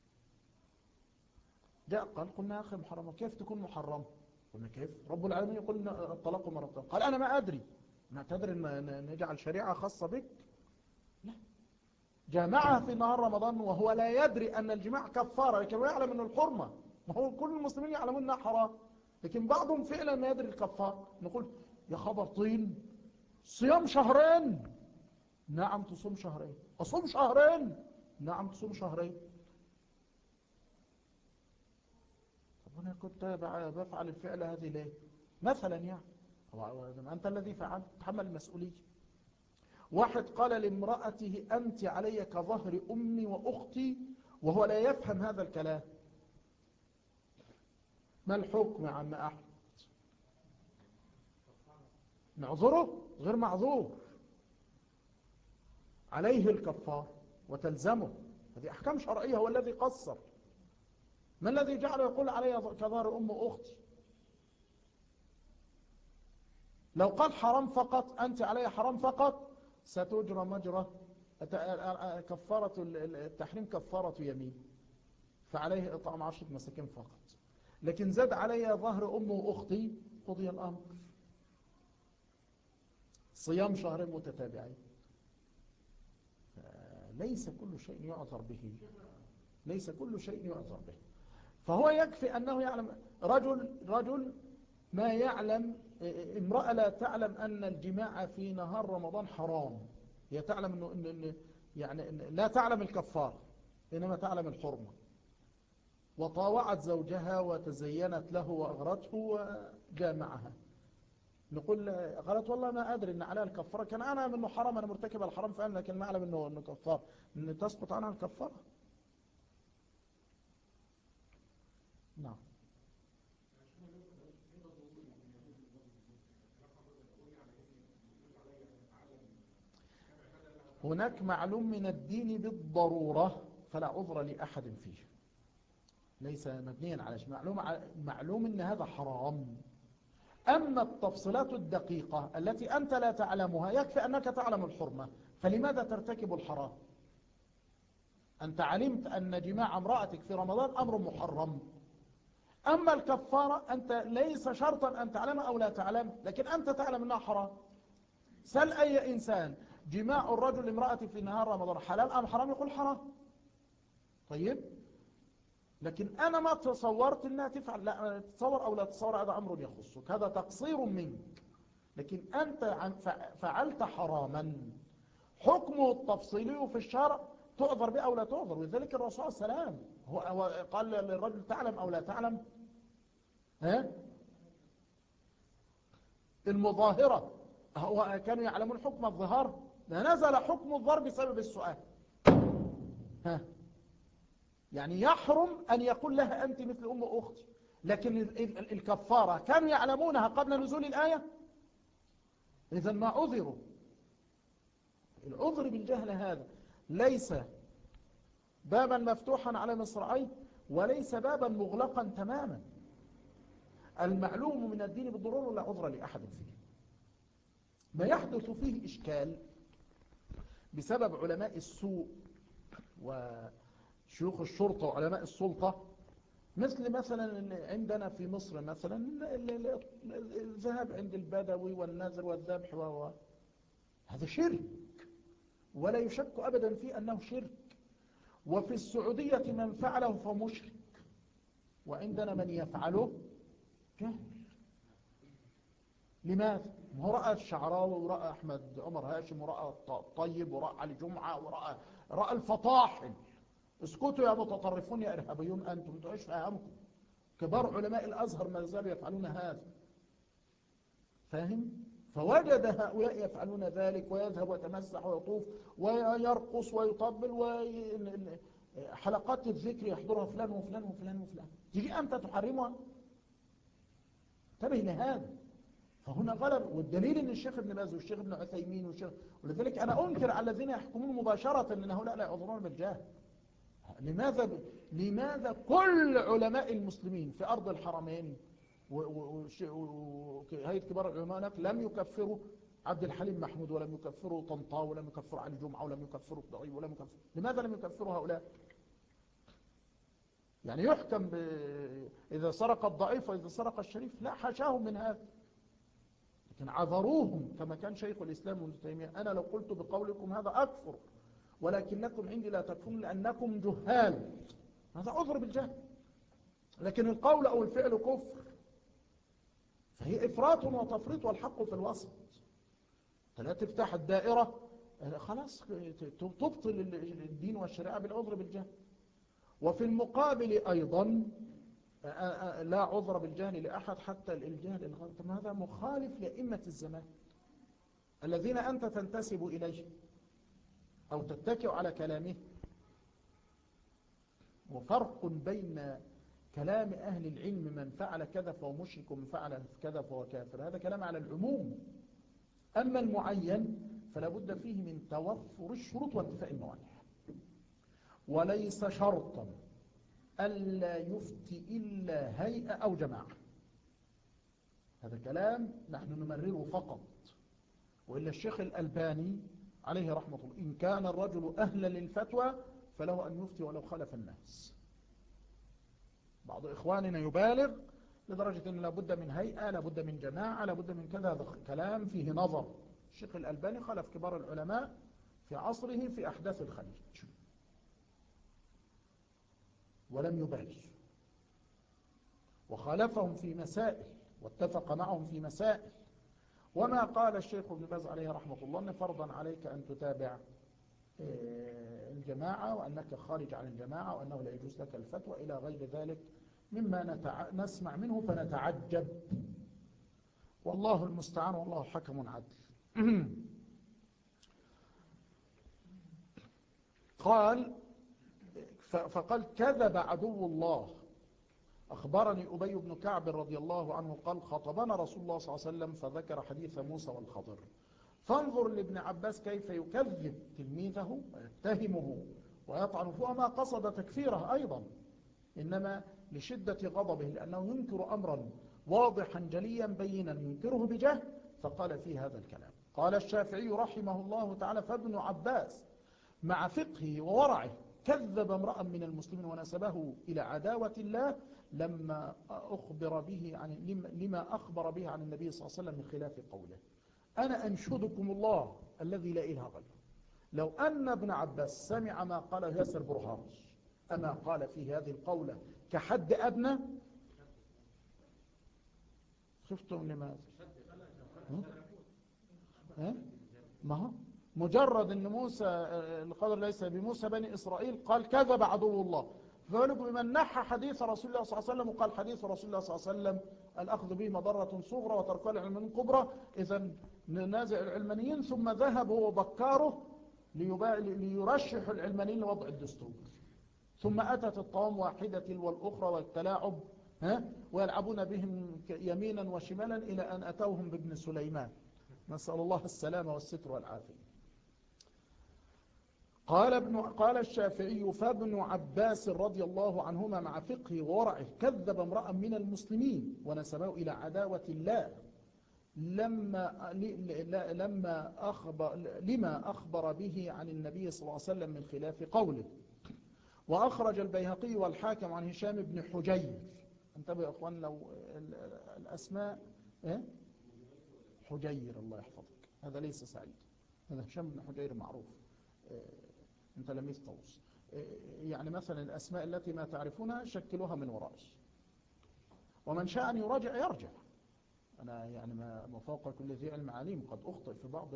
A: جاء قال قلنا يا أخي محرمة، كيف تكون محرمة؟ قلنا كيف؟ رب العالمين يقول الطلاق مرتين. قال أنا ما أدري. ما تدري أن نجعل شريعة خاصة بك؟ لا. جامعها في نهار رمضان وهو لا يدري أن الجماع كفارة، لكن هو يعلم أنه الحرمة، وهو كل المسلمين يعلمون أنها حرام، لكن بعضهم فعلا ما يدري الكفار. نقول يا خبر طين، صيام شهرين نعم تصوم شهرين. أصوم شهرين؟ نعم تصوم شهرين. طب أنا كنت بفعل الفعل هذه ليه مثلا؟ يعني أنت الذي فعلت تحمل المسؤولية. واحد قال لامرأته أنت علي كظهر أمي وأختي وهو لا يفهم هذا الكلام، ما الحكم يا عم أحمد؟ نعذره؟ غير معذور، عليه الكفار وتلزمه. هذه أحكام شرعية، هو الذي قصر. ما الذي جعله يقول علي كظهر أم وأختي؟ لو قال حرام فقط، أنت علي حرام فقط، ستجرى مجرى كفارة التحريم كفارة يمين، فعليه إطعام 10 مساكين فقط. لكن زاد علي ظهر أم وأختي، قضي الأمر، صيام شهرين متتابعين. ليس كل شيء يعذر به، ليس كل شيء يعذر به. فهو يكفي أنه يعلم، رجل ما يعلم، امرأة لا تعلم أن الجماع في نهار رمضان حرام، هي تعلم أنه يعني لا تعلم الكفار، إنما تعلم الحرمة، وطاوعت زوجها وتزينت له وأغرته وجامعها. نقول غلط والله ما أدري أن عليها الكفارة، كان أنا منه حرام، أنا مرتكب الحرام فعلا، لكن ما أعلم أنه كفار، أن تسقط عنها الكفارة. نعم. هناك معلوم من الدين بالضرورة فلا عذر لأحد فيه، ليس مبنيا على شيء، معلوم أن هذا حرام. أما التفصيلات الدقيقة التي أنت لا تعلمها، يكفي أنك تعلم الحرمة، فلماذا ترتكب الحرام؟ أنت علمت أن جماع امرأتك في رمضان أمر محرم. أما الكفارة أنت ليس شرطا أن تعلم أو لا تعلم، لكن أنت تعلم أنها حرام. سل أي إنسان جماع الرجل لامرأته في نهار رمضان حلال أم حرام؟ يقول حرام. طيب، لكن أنا ما تصورت أنها تفعل، لا تصور أو لا تصور هذا أمر يخصك، هذا تقصير منك. لكن أنت فعلت حراما، حكمه التفصيلي في الشرع تعذر به أو لا تعذر. ولذلك الرسول صلى الله عليه وسلم هو قال للرجل تعلم أو لا تعلم؟ ها؟ المظاهرة هو كانوا يعلمون حكم الظهار، نزل حكم الظهر بسبب السؤال. ها؟ يعني يحرم أن يقول لها أنت مثل أم أختي، لكن الكفارة كانوا يعلمونها قبل نزول الآية، إذا ما عذروا. العذر بالجهل هذا ليس بابا مفتوحا على مصراعيه، وليس بابا مغلقا تماما. المعلوم من الدين بالضرورة لا عذر لأحد فيه. ما يحدث فيه إشكال بسبب علماء السوء وشيوخ الشرطة وعلماء السلطة، مثلا عندنا في مصر مثلا الذهاب عند البدوي والنذر والذبح هذا شرك، ولا يشك أبدا في أنه شرك. وفي السعودية من فعله فمشرك، وعندنا من يفعله جهل. لماذا؟ هو رأى الشعراوي ورأى أحمد عمر هاشم ورأى الطيب ورأى علي جمعة ورأى الفطاحل. اسكتوا يا متطرفون يا إرهابيون، أنتم تعيش فهمكم. كبار علماء الأزهر ما زالوا يفعلون هذا، فاهم؟ فوجد هؤلاء يفعلون ذلك، ويذهب ويتمسح ويطوف ويرقص ويطبل، وحلقات الذكر يحضرها فلان وفلان وفلان وفلان، تيجي أنت تحرمها؟ انتبه لهذا. فهنا غلب، والدليل ان الشيخ ابن باز والشيخ ابن عثيمين ولذلك انا انكر على الذين يحكمون مباشرة ان هؤلاء لا يعذرون بالجهل. لماذا كل علماء المسلمين في ارض الحرمين وهيئة كبار العلماء هناك لم يكفروا عبد الحليم محمود، ولم يكفروا طنطاوي، ولم يكفروا علي جمعة، ولم يكفروا الضعيف، ولم يكفروا؟ لماذا لم يكفروا هؤلاء؟ يعني يحكم إذا سرق الضعيف وإذا سرق الشريف؟ لا، حاشاهم من هذا. لكن عذروهم كما كان شيخ الإسلام ابن تيمية: أنا لو قلت بقولكم هذا أكفر، ولكنكم عندي لا تكفرون لأنكم جهال. هذا عذر بالجهل، لكن القول أو الفعل كفر، فهي إفراط وتفريط، والحق في الوسط. لا تفتح الدائرة خلاص تبطل الدين والشريعة بالعذر بالجهل. وفي المقابل أيضا لا عذر بالجهل لأحد حتى الجهل الغلط. هذا مخالف لأئمة الزمان الذين أنت تنتسب إليه أو تتكئ على كلامه. وفرق بين كلام أهل العلم من فعل كذا فهو مشرك ومن فعل كذا فهو كافر، هذا كلام على العموم. أما المعين فلا بد فيه من توفر الشروط وانتفاء الموانع. وليس شرطا ألا يفتي إلا هيئة أو جماعة. هذا كلام نحن نمرره فقط. وإلا الشيخ الألباني عليه رحمة الله إن كان الرجل أهلا للفتوى فله أن يفتي ولو خالف الناس. بعض إخواننا يبالغ لدرجة أن لابد من هيئة، لابد من جماعة، لابد من كذا. هذا كلام فيه نظر. الشيخ الألباني خالف كبار العلماء في عصره في أحداث الخليج ولم يبالغ، وخالفهم في مسائل واتفق معهم في مسائل. وما قال الشيخ ابن باز عليه رحمة الله أن فرضا عليك أن تتابع الجماعة وأنك خارج عن الجماعة وأنه لا يجوز لك الفتوى إلى غير ذلك مما نسمع منه فنتعجب. والله المستعان والله حكم عدل. فقال كذب عدو الله. أخبرني أبي بن كعب رضي الله عنه قال خطبنا رسول الله صلى الله عليه وسلم فذكر حديث موسى والخضر. فانظر لابن عباس كيف يكذب تلميذه ويتهمه ويطعن فيه، وما قصد تكفيره أيضا، إنما لشدة غضبه لأنه ينكر أمرا واضحا جليا بينا ينكره بجهل فقال فيه هذا الكلام. قال الشافعي رحمه الله تعالى فابن عباس مع فقهه وورعه كذب امرأ من المسلمين ونسبه إلى عداوة الله لما أخبر به لما أخبر به عن النبي صلى الله عليه وسلم من خلاف قوله. أنا أنشدكم الله الذي لا إله غيره لو أن ابن عباس سمع ما قاله ياسر برهامش أما قال فيه هذه القولة كحد أدنى. شفتم لماذا؟ ما هو مجرد أن موسى القدر ليس بموسى بني إسرائيل قال كذب عدو الله، فذلك بمن نحى حديث رسول الله صلى الله عليه وسلم وقال حديث رسول الله صلى الله عليه وسلم الأخذ به مضرة صغرى وترك العلمانيين كبرى. إذا ننازع العلمانيين ثم ذهب هو بكاره ليرشح العلمانيين لوضع الدستور، ثم أتت الطوام واحدة والأخرى والتلاعب ويلعبون بهم يمينا وشمالا إلى أن أتوهم بابن سليمان، نسأل الله السلامة والستر والعافية. قال الشافعي فابن عباس رضي الله عنهما مع فقهه وورعه كذب امرأ من المسلمين ونسبه إلى عداوة الله لما أخبر به عن النبي صلى الله عليه وسلم من خلاف قوله. وأخرج البيهقي والحاكم عن هشام بن حجير. انتبهوا يا أخوان لو الأسماء حجير الله يحفظك، هذا ليس سعيد، هذا هشام بن حجير معروف، انت لميس طوس. يعني مثلا الأسماء التي ما تعرفونها شكلوها من ورائي، ومن شاء أن يراجع يرجع. أنا يعني ما فوق كل ذي علم عليم، قد أخطئ في بعض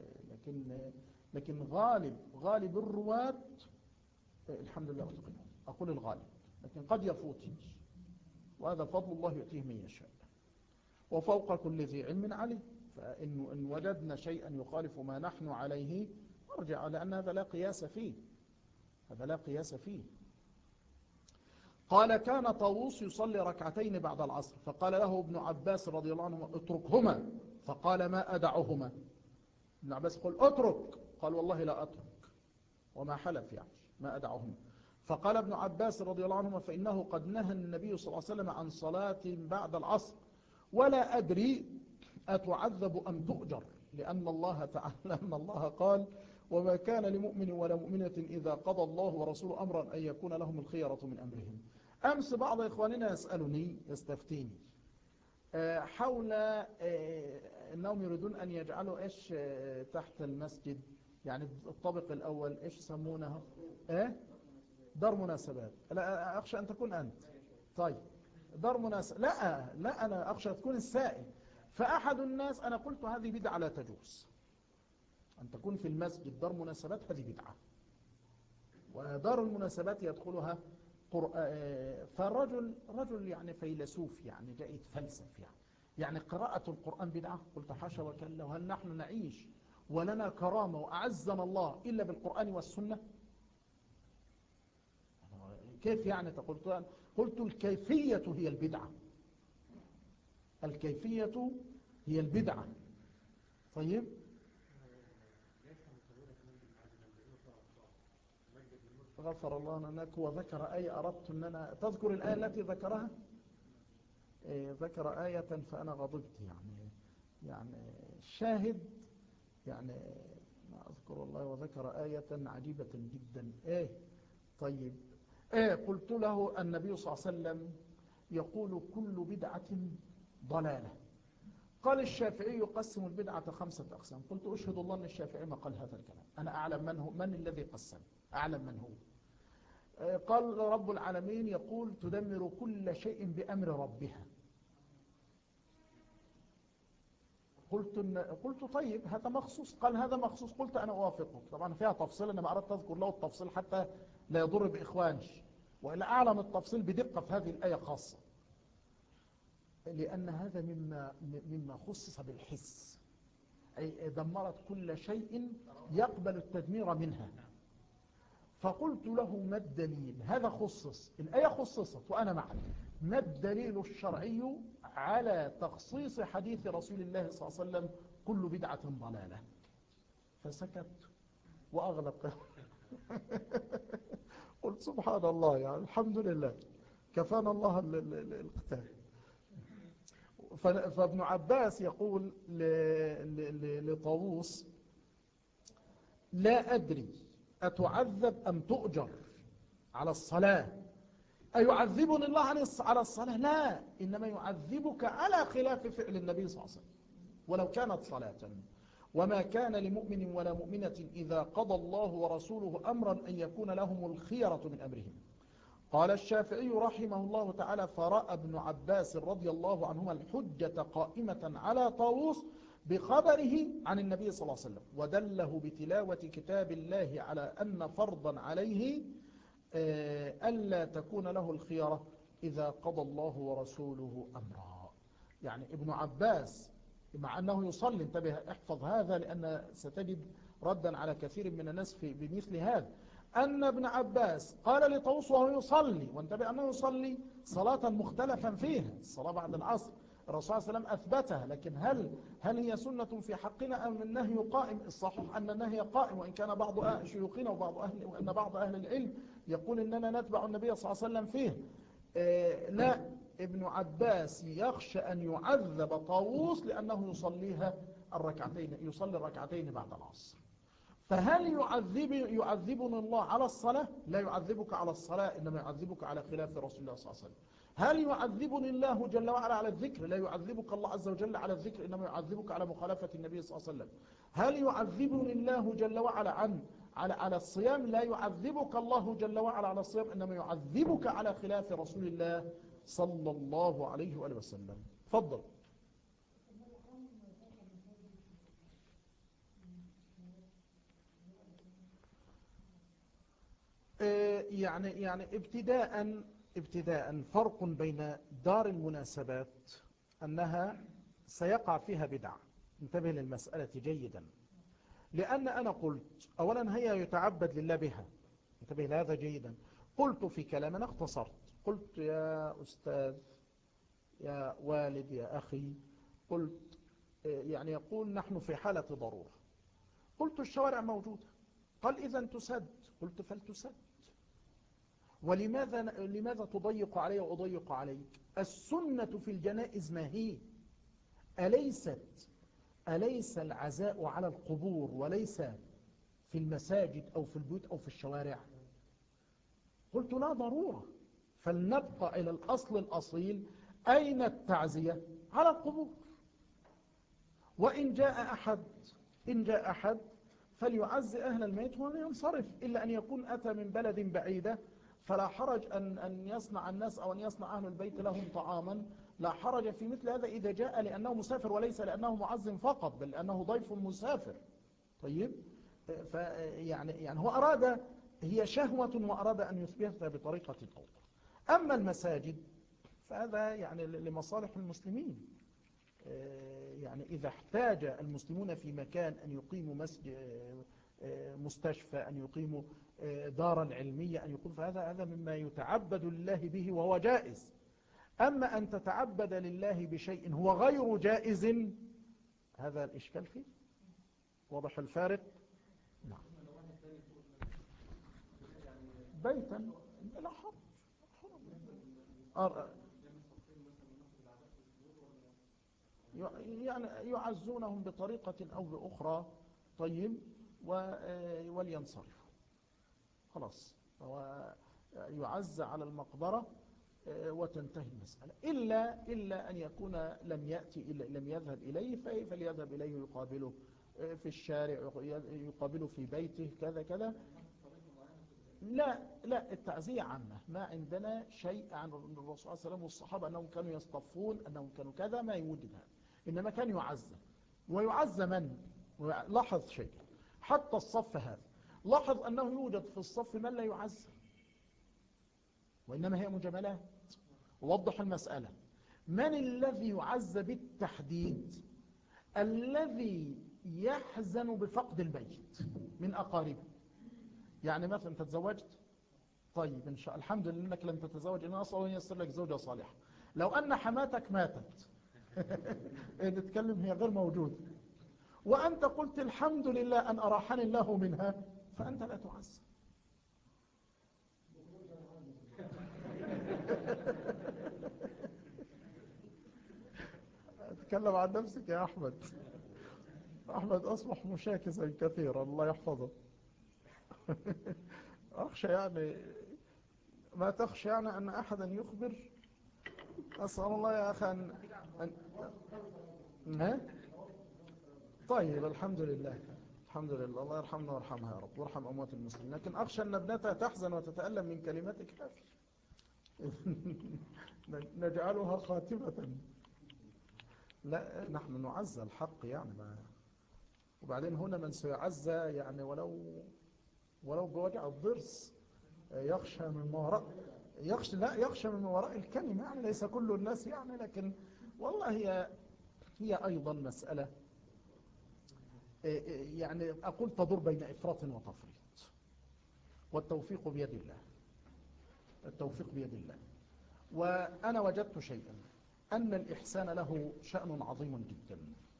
A: لكن غالب الرواة الحمد لله أتقنهم، أقول الغالب، لكن قد يفوتني، وهذا فضل الله يؤتيه من يشاء، وفوق كل ذي علم عليم. فإن وجدنا شيئا يخالف ما نحن عليه نرجع، لأن هذا لا قياس فيه، هذا لا قياس فيه. قال كان طاووس يصلي ركعتين بعد العصر فقال له ابن عباس رضي الله عنه اتركهما، فقال ما أدعهما. ابن عباس قال اترك، قال والله لا أترك، وما حلف يعني ما أدعهما. فقال ابن عباس رضي الله عنهما فإنه قد نهى النبي صلى الله عليه وسلم عن صلاة بعد العصر ولا أدري أتعذب أم تؤجر، لأن الله تعالى أن الله قال وما كان لمؤمن ولا مؤمنة إذا قضى الله ورسوله أمرا أن يكون لهم الخيرة من أمرهم. أمس بعض إخواننا يستفتيني حول أنهم يريدون أن يجعلوا إيش تحت المسجد، يعني الطابق الأول إيش يسمونه دار مناسبات. لا أخشى أن تكون أنت طيب دار مناسبات، لا أنا أخشى تكون السائل. فأحد الناس أنا قلت هذه بدعة لا تجوز، أن تكون في المسجد دار مناسبات هذه بدعة، ودار المناسبات يدخلها فالرجل رجل يعني فيلسوف، يعني جاي يتفلسف يعني قراءة القرآن بدعة. قلت حاشا وكلا، وهل نحن نعيش ولنا كرامة وأعزنا الله إلا بالقرآن والسنة؟ كيف يعني؟ قلت الكيفية هي البدعة، الكيفية هي البدعة. طيب غفر الله لك. وذكر آية أردت أن أنا تذكر الآية التي ذكرها، ذكر آية فأنا غضبت يعني الشاهد يعني ما أذكر الله. وذكر آية عجيبة جدا. طيب قلت له النبي صلى الله عليه وسلم يقول كل بدعة ضلالة. قال الشافعي يقسم البدعة 5 أقسام. قلت أشهد الله أن الشافعي ما قال هذا الكلام، أنا أعلم من الذي قسم، أعلم من هو. قال رب العالمين يقول تدمر كل شيء بأمر ربها. قلت طيب هذا مخصوص. قال هذا مخصوص. قلت أنا أوافقك. طبعا فيها تفصيل، أنا ما أردت أذكر له التفصيل حتى لا يضر بإخوانش، وإلا أعلم التفصيل بدقة في هذه الآية خاصة، لأن هذا مما خصص بالحس، أي دمرت كل شيء يقبل التدمير منها. فقلت له ما الدليل؟ هذا خصص، الآية خصصت وأنا معك، ما الدليل الشرعي على تخصيص حديث رسول الله صلى الله عليه وسلم كل بدعة ضلالة؟ فسكت وأغلق. قلت سبحان الله، يعني الحمد لله كفانا الله القتال. فابن عباس يقول لطاووس لا أدري أتعذب أم تؤجر على الصلاة؟ أيعذبني الله على الصلاة؟ لا، إنما يعذبك على خلاف فعل النبي صلى الله عليه وسلم ولو كانت صلاة. وما كان لمؤمن ولا مؤمنة إذا قضى الله ورسوله أمرا أن يكون لهم الخيرة من أمرهم. قال الشافعي رحمه الله تعالى فرأى ابن عباس رضي الله عنهما الحجة قائمة على طاووس بخبره عن النبي صلى الله عليه وسلم، ودله بتلاوة كتاب الله على أن فرضا عليه ألا تكون له الخيرة إذا قضى الله ورسوله أمرا. يعني ابن عباس مع أنه يصلي، انتبه احفظ هذا لأن ستجد ردا على كثير من الناس بمثل هذا، أن ابن عباس قال لطاووس وهو يصلي، وانتبه أنه يصلي صلاة مختلفا فيها، الصلاة بعد العصر الرسول صلى الله عليه وسلم أثبتها، لكن هل هي سنة في حقنا أم النهي قائم؟ الصحيح أن النهي قائم، وإن كان بعض شيوخنا وأن بعض أهل العلم يقول إننا نتبع النبي صلى الله عليه وسلم فيه. لا، ابن عباس يخشى أن يعذب طاووس لأنه يصلي الركعتين بعد العصر. فهل يعذبنا الله على الصلاة؟ لا يعذبك على الصلاة، إنما يعذبك على خلاف رسول الله صلى الله عليه وسلم. هل يعذبني الله جل وعلا على الذكر؟ لا يعذبك الله عز وجل على الذكر، إنما يعذبك على مخالفة النبي صلى الله عليه وسلم. هل يعذبني الله جل وعلا على الصيام؟ لا يعذبك الله جل وعلا على الصيام، إنما يعذبك على خلاف رسول الله صلى الله عليه وآله وسلم. تفضل. يعني ابتداء فرق بين دار المناسبات أنها سيقع فيها بدع. انتبه للمسألة جيدا، لأن أنا قلت أولا هي يتعبد لله بها، انتبه لهذا جيدا. قلت في كلام أنا اختصرت، قلت يا أستاذ يا والد يا أخي، قلت يعني يقول نحن في حالة ضرورة. قلت الشوارع موجودة، قال إذا تسد. قلت فلتسد. لماذا تضيق علي وأضيق عليك؟ السنة في الجنائز ما هي؟ أليس العزاء على القبور وليس في المساجد أو في البيوت أو في الشوارع؟ قلت لا ضرورة، فلنبقى إلى الأصل الأصيل، أين التعزية؟ على القبور. وإن جاء أحد فليعزي أهل الميت وينصرف، إلا أن يكون أتى من بلد بعيدة، فلا حرج أن يصنع الناس أو أن يصنع أهل البيت لهم طعاما، لا حرج في مثل هذا إذا جاء لأنه مسافر وليس لأنه معزم فقط، بل لأنه ضيف مسافر. طيب، يعني هو أراد، هي شهوة وأراد أن يثبتها بطريقة أخرى. أما المساجد فهذا يعني لمصالح المسلمين. يعني إذا احتاج المسلمون في مكان أن يقيموا مسجد، مستشفى، أن يقيموا دارا علمية، أن يقيموا، فهذا مما يتعبد لله به وهو جائز. أما أن تتعبد لله بشيء هو غير جائز، هذا الإشكال فيه. واضح الفارق؟ نعم. بيتا لا حرج. يعني يعزونهم بطريقة أو بأخرى. طيب، ولينصرفوا خلاص، يعز على المقبرة وتنتهي المسألة، إلا أن يكون لم يذهب إليه، فليذهب إليه يقابله في الشارع، يقابله في بيته، كذا كذا. لا، التعزية عامة. ما عندنا شيء عن الرسول صلى الله عليه وسلم والصحابة أنهم كانوا يصطفون، أنهم كانوا كذا، ما يوجد هذا. إنما كان يعزى. ويعزى من؟ لاحظ شيء، حتى الصف هذا، لاحظ أنه يوجد في الصف من لا يعزى، وإنما هي مجاملات. ووضح المسألة. من الذي يعزى بالتحديد؟ الذي يحزن بفقد البيت من أقاربه. يعني مثلا أنت تزوجت، طيب إن شاء الحمد لله أنك لم تتزوج، إن أصلا يصير لك زوجة صالحة. لو أن حماتك ماتت نتكلم، هي غير موجودة، وأنت قلت الحمد لله أن أراحني الله منها، فأنت لا تعز. اتكلم عن نفسك يا أحمد. أحمد أصبح مشاكسا كثيرا، الله يحفظه. أخشى يعني، ما تخشى يعني أن أحدا يخبر؟ أسأل الله يا أخي أن... طيب، الحمد لله. الحمد لله، الله يرحمنا ويرحمها يا رب، وارحم أموات المسلمين. لكن أخشى أن ابنتها تحزن وتتألم من كلماتك هذه. نجعلها خاتمة. لا، نحن نعزى الحق يعني ما. وبعدين هنا من سيعزى يعني ولو بوجع الضرس، يخشى من وراء، يخشى من وراء الكلمة، يعني ليس كل الناس يعني، لكن والله هي أيضا مسألة يعني أقول تدور بين إفراط وتفريط، والتوفيق بيد الله. التوفيق بيد الله. وأنا وجدت شيئا، أن الإحسان له شأن عظيم جدا،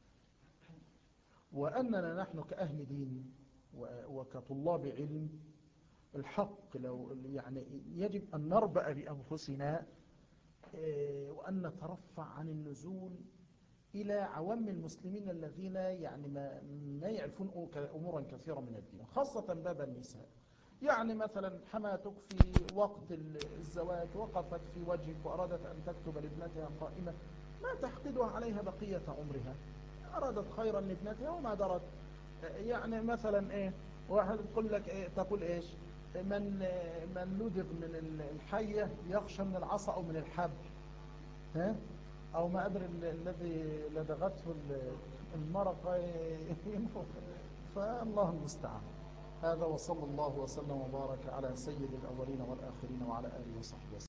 A: وأننا نحن كأهل دين وكطلاب علم الحق، لو يعني يجب أن نربأ بأنفسنا، وأن نترفع عن النزول إلى عوام المسلمين الذين يعني ما يعرفون أمورا كثيرة من الدين، خاصة باب النساء. يعني مثلا حماتك في وقت الزواج وقفت في وجهك وأرادت أن تكتب لابنتها قائمة، ما تحقدها عليها بقية عمرها، أرادت خيرا لابنتها وما درت. يعني مثلا إيه، واحد يقول لك إيه، تقول إيش، من لدغ من الحية يخشى من العصا أو من الحبل، ها؟ أو ما أدري الذي لدغته المرقة ينفخ. فالله المستعان. هذا، وصلى الله وسلم وبارك على سيد الأولين والآخرين وعلى آله وصحبه وسلم.